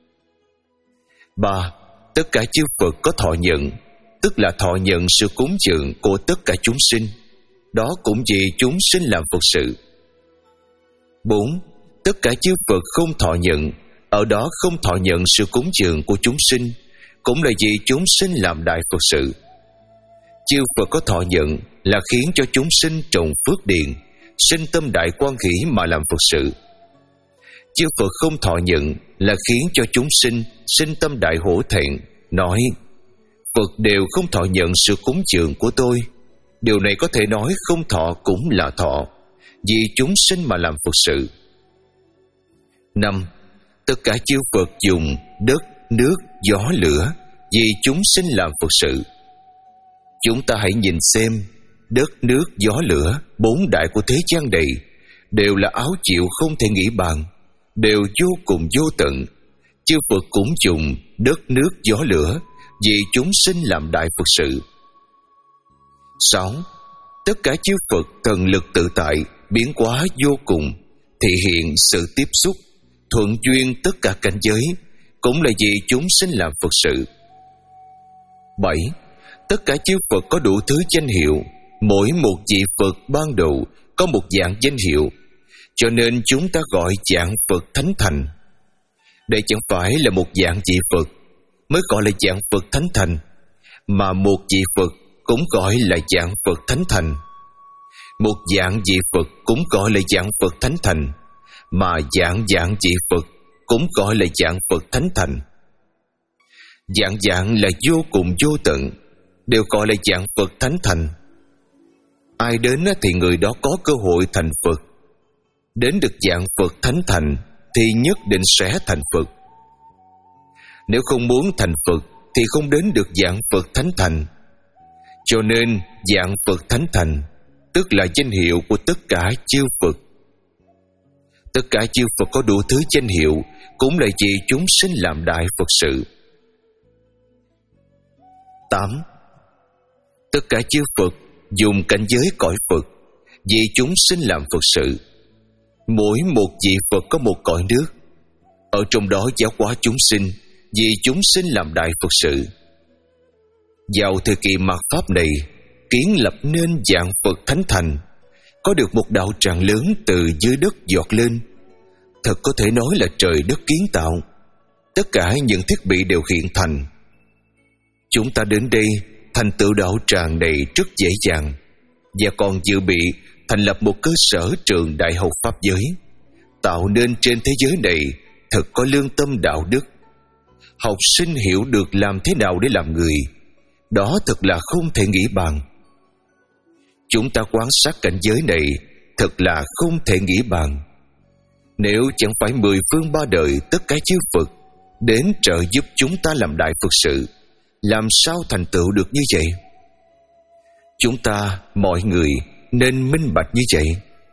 Ba. Tất cả chư Phật có thọ nhận, tức là thọ nhận sự cúng dường của tất cả chúng sinh. Đó cũng vì chúng sinh làm Phật sự. Bốn. Tất cả chư Phật không thọ nhận, ở đó không thọ nhận sự cúng dường của chúng sinh, cũng là vì chúng sinh làm đại Phật sự. Chư Phật có thọ nhận là khiến cho chúng sinh trồng phước điền, sinh tâm đại quan hỷ mà làm Phật sự. Chư Phật không thọ nhận là khiến cho chúng sinh sinh tâm đại hổ thẹn, nói: Phật đều không thọ nhận sự cúng dường của tôi. Điều này có thể nói không thọ cũng là thọ, vì chúng sinh mà làm Phật sự. Năm. Tất cả chư Phật dùng đất, nước, gió, lửa vì chúng sinh làm Phật sự. Chúng ta hãy nhìn xem, đất, nước, gió, lửa, bốn đại của thế gian này đều là áo chịu không thể nghĩ bàn, đều vô cùng vô tận. Chư Phật cũng dùng đất, nước, gió, lửa vì chúng sinh làm đại Phật sự. Sáu. Tất cả chư Phật thần lực tự tại, biến hóa vô cùng, thể hiện sự tiếp xúc, thuận duyên tất cả cảnh giới, cũng là vì chúng sinh làm Phật sự. Bảy. Tất cả chư Phật có đủ thứ danh hiệu, mỗi một vị Phật ban đầu có một dạng danh hiệu, cho nên chúng ta gọi dạng Phật Thánh Thành. Đây chẳng phải là một dạng vị Phật mới gọi là dạng Phật Thánh Thành, mà một vị Phật cũng gọi là dạng Phật Thánh Thành. Một dạng vị Phật cũng gọi là dạng Phật Thánh Thành, mà dạng dạng vị Phật cũng gọi là dạng Phật Thánh Thành. Dạng dạng là vô cùng vô tận, đều gọi là dạng Phật Thánh Thành. Ai đến thì người đó có cơ hội thành Phật. Đến được dạng Phật Thánh Thành thì nhất định sẽ thành Phật. Nếu không muốn thành Phật thì không đến được dạng Phật Thánh Thành. Cho nên dạng Phật Thánh Thành tức là danh hiệu của tất cả chư Phật. Tất cả chư Phật có đủ thứ danh hiệu, cũng là vì chúng sinh làm đại Phật sự. Tám. Tất cả chư Phật dùng cảnh giới cõi Phật vì chúng sinh làm Phật sự. Mỗi một vị Phật có một cõi nước, ở trong đó giáo hóa chúng sinh vì chúng sinh làm đại Phật sự. Vào thời kỳ mạt Pháp này, kiến lập nên dạng Phật Thánh Thành, có được một đạo tràng lớn từ dưới đất giọt lên. Thật có thể nói là trời đất kiến tạo. Tất cả những thiết bị đều hiện thành. Chúng ta đến đây thành tựu đạo tràng này rất dễ dàng, và còn dự bị thành lập một cơ sở trường đại học Pháp giới, tạo nên trên thế giới này thật có lương tâm đạo đức. Học sinh hiểu được làm thế nào để làm người, đó thật là không thể nghĩ bàn. Chúng ta quan sát cảnh giới này thật là không thể nghĩ bàn. Nếu chẳng phải mười phương ba đời tất cả chư Phật đến trợ giúp chúng ta làm đại Phật sự, làm sao thành tựu được như vậy? Chúng ta mọi người nên minh bạch như vậy.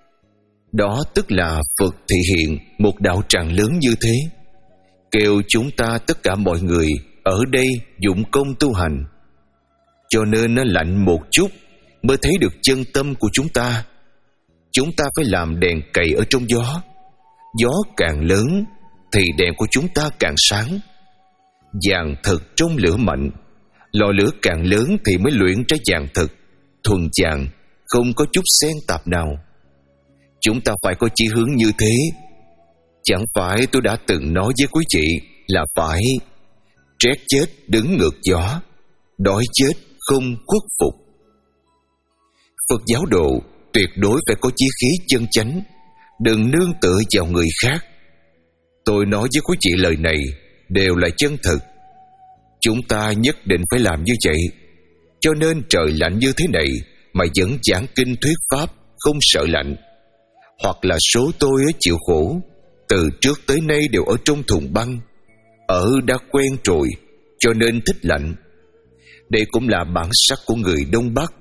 Đó tức là Phật thị hiện một đạo tràng lớn như thế, kêu chúng ta tất cả mọi người ở đây dụng công tu hành. Cho nên nó lạnh một chút mới thấy được chân tâm của chúng ta. Chúng ta phải làm đèn cày ở trong gió. Gió càng lớn thì đèn của chúng ta càng sáng. Vàng thật trong lửa mạnh, lò lửa càng lớn thì mới luyện ra vàng thật, thuần vàng, không có chút xen tạp nào. Chúng ta phải có chí hướng như thế. Chẳng phải tôi đã từng nói với quý vị là phải rét chết đứng ngược gió, đói chết không khuất phục. Phật giáo đồ tuyệt đối phải có chí khí chân chánh, đừng nương tựa vào người khác. Tôi nói với quý vị lời này đều là chân thực. Chúng ta nhất định phải làm như vậy. Cho nên trời lạnh như thế này mà vẫn giảng kinh thuyết pháp, không sợ lạnh. Hoặc là số tôi chịu khổ, từ trước tới nay đều ở trong thùng băng, ở đã quen rồi, cho nên thích lạnh. Đây cũng là bản sắc của người Đông Bắc.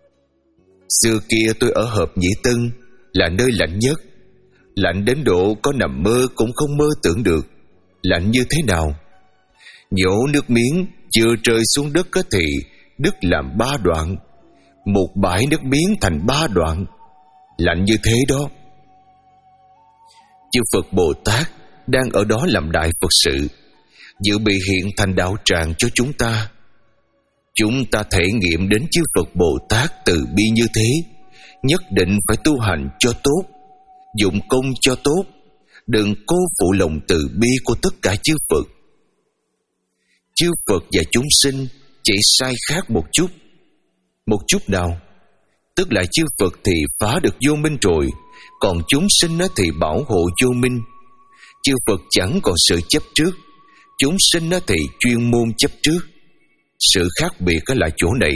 Xưa kia tôi ở Hợp Nhĩ Tân, là nơi lạnh nhất. Lạnh đến độ có nằm mơ cũng không mơ tưởng được lạnh như thế nào. Nhổ nước miếng chưa rơi xuống đất thì đứt làm ba đoạn, một bãi nước miếng thành ba đoạn. Lạnh như thế đó. Chư Phật Bồ Tát đang ở đó làm đại Phật sự, dự bị hiện thành đạo tràng cho chúng ta. Chúng ta thể nghiệm đến chư Phật Bồ Tát từ bi như thế, nhất định phải tu hành cho tốt, dụng công cho tốt, đừng cô phụ lòng từ bi của tất cả chư Phật. Chư Phật và chúng sinh chỉ sai khác một chút. Một chút nào? Tức là chư Phật thì phá được vô minh rồi, còn chúng sinh thì bảo hộ vô minh. Chư Phật chẳng còn sự chấp trước, chúng sinh thì chuyên môn chấp trước. Sự khác biệt là chỗ này.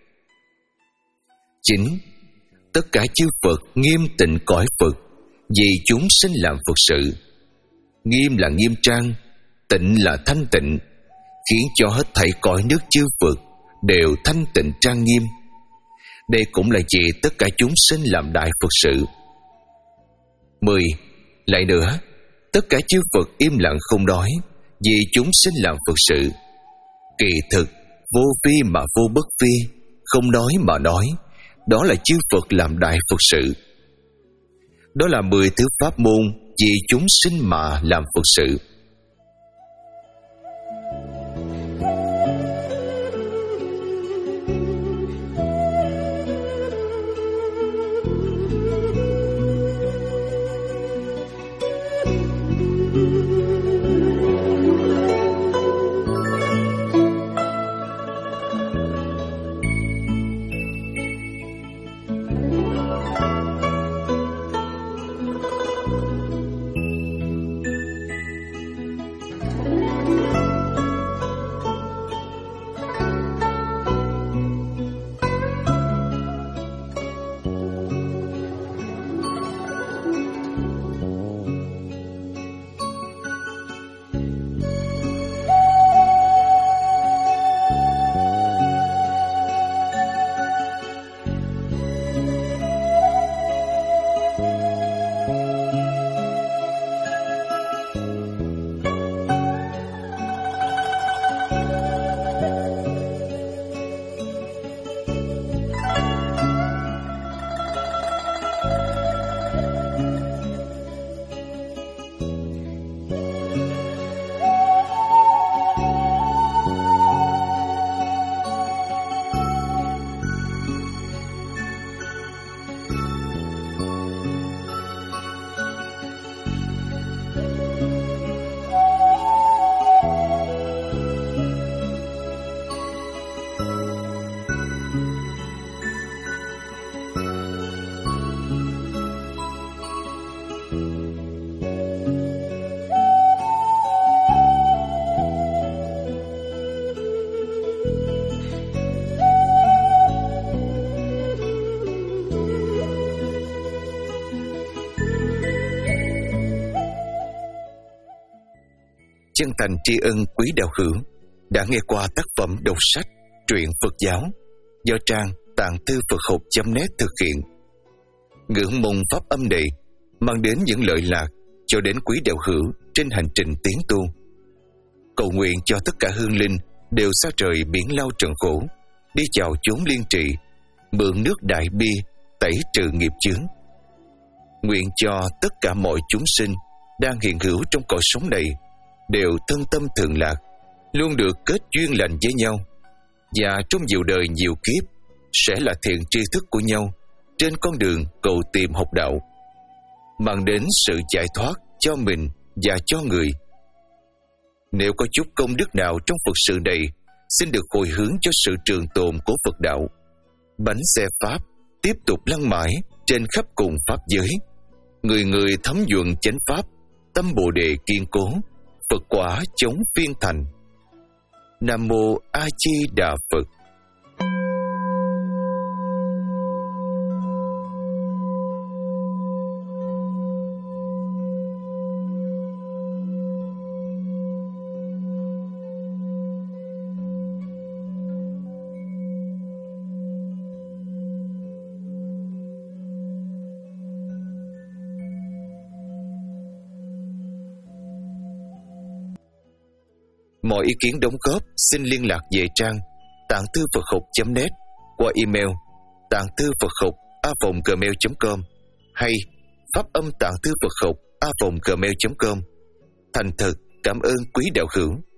Chính, tất cả chư Phật nghiêm tịnh cõi Phật, vì chúng sinh làm Phật sự. Nghiêm là nghiêm trang, tịnh là thanh tịnh, khiến cho hết thảy cõi nước chư Phật đều thanh tịnh trang nghiêm. Đây cũng là vì tất cả chúng sinh làm đại Phật sự. Mười. Lại nữa, tất cả chư Phật im lặng không nói, vì chúng sinh làm Phật sự. Kỳ thực, vô phi mà vô bất phi, không nói mà nói, đó là chư Phật làm đại Phật sự. Đó là mười thứ pháp môn vì chúng sinh mà làm Phật sự. chân thành tri ân quý đạo hữu đã nghe qua tác phẩm đọc sách truyện Phật giáo do trang tạng thư Phật học chấm net thực hiện. Ngưỡng mong pháp âm này mang đến những lợi lạc cho đến quý đạo hữu trên hành trình tiến tu. Cầu nguyện cho tất cả hương linh đều xa trời biển lao trận khổ, đi vào chốn liên trị, mượn nước đại bi tẩy trừ nghiệp chướng. Nguyện cho tất cả mọi chúng sinh đang hiện hữu trong cõi sống này đều thân tâm thường lạc, luôn được kết duyên lành với nhau, và trong nhiều đời nhiều kiếp sẽ là thiện tri thức của nhau trên con đường cầu tìm học đạo, mang đến sự giải thoát cho mình và cho người. Nếu có chút công đức nào trong Phật sự này, xin được hồi hướng cho sự trường tồn của Phật đạo. Bánh xe Pháp tiếp tục lăn mãi trên khắp cùng Pháp giới. Người người thấm nhuận chánh Pháp, tâm Bồ Đề kiên cố, Phật quả chống phiên thành. Nam Mô A Di Đà Phật. Mọi ý kiến đóng góp xin liên lạc về trang tạng thư Phật học chấm net qua email tạng thư Phật học a vòng gmail chấm com hay pháp âm tạng thư Phật học a vòng gmail chấm com. Thành thật cảm ơn quý đạo hữu.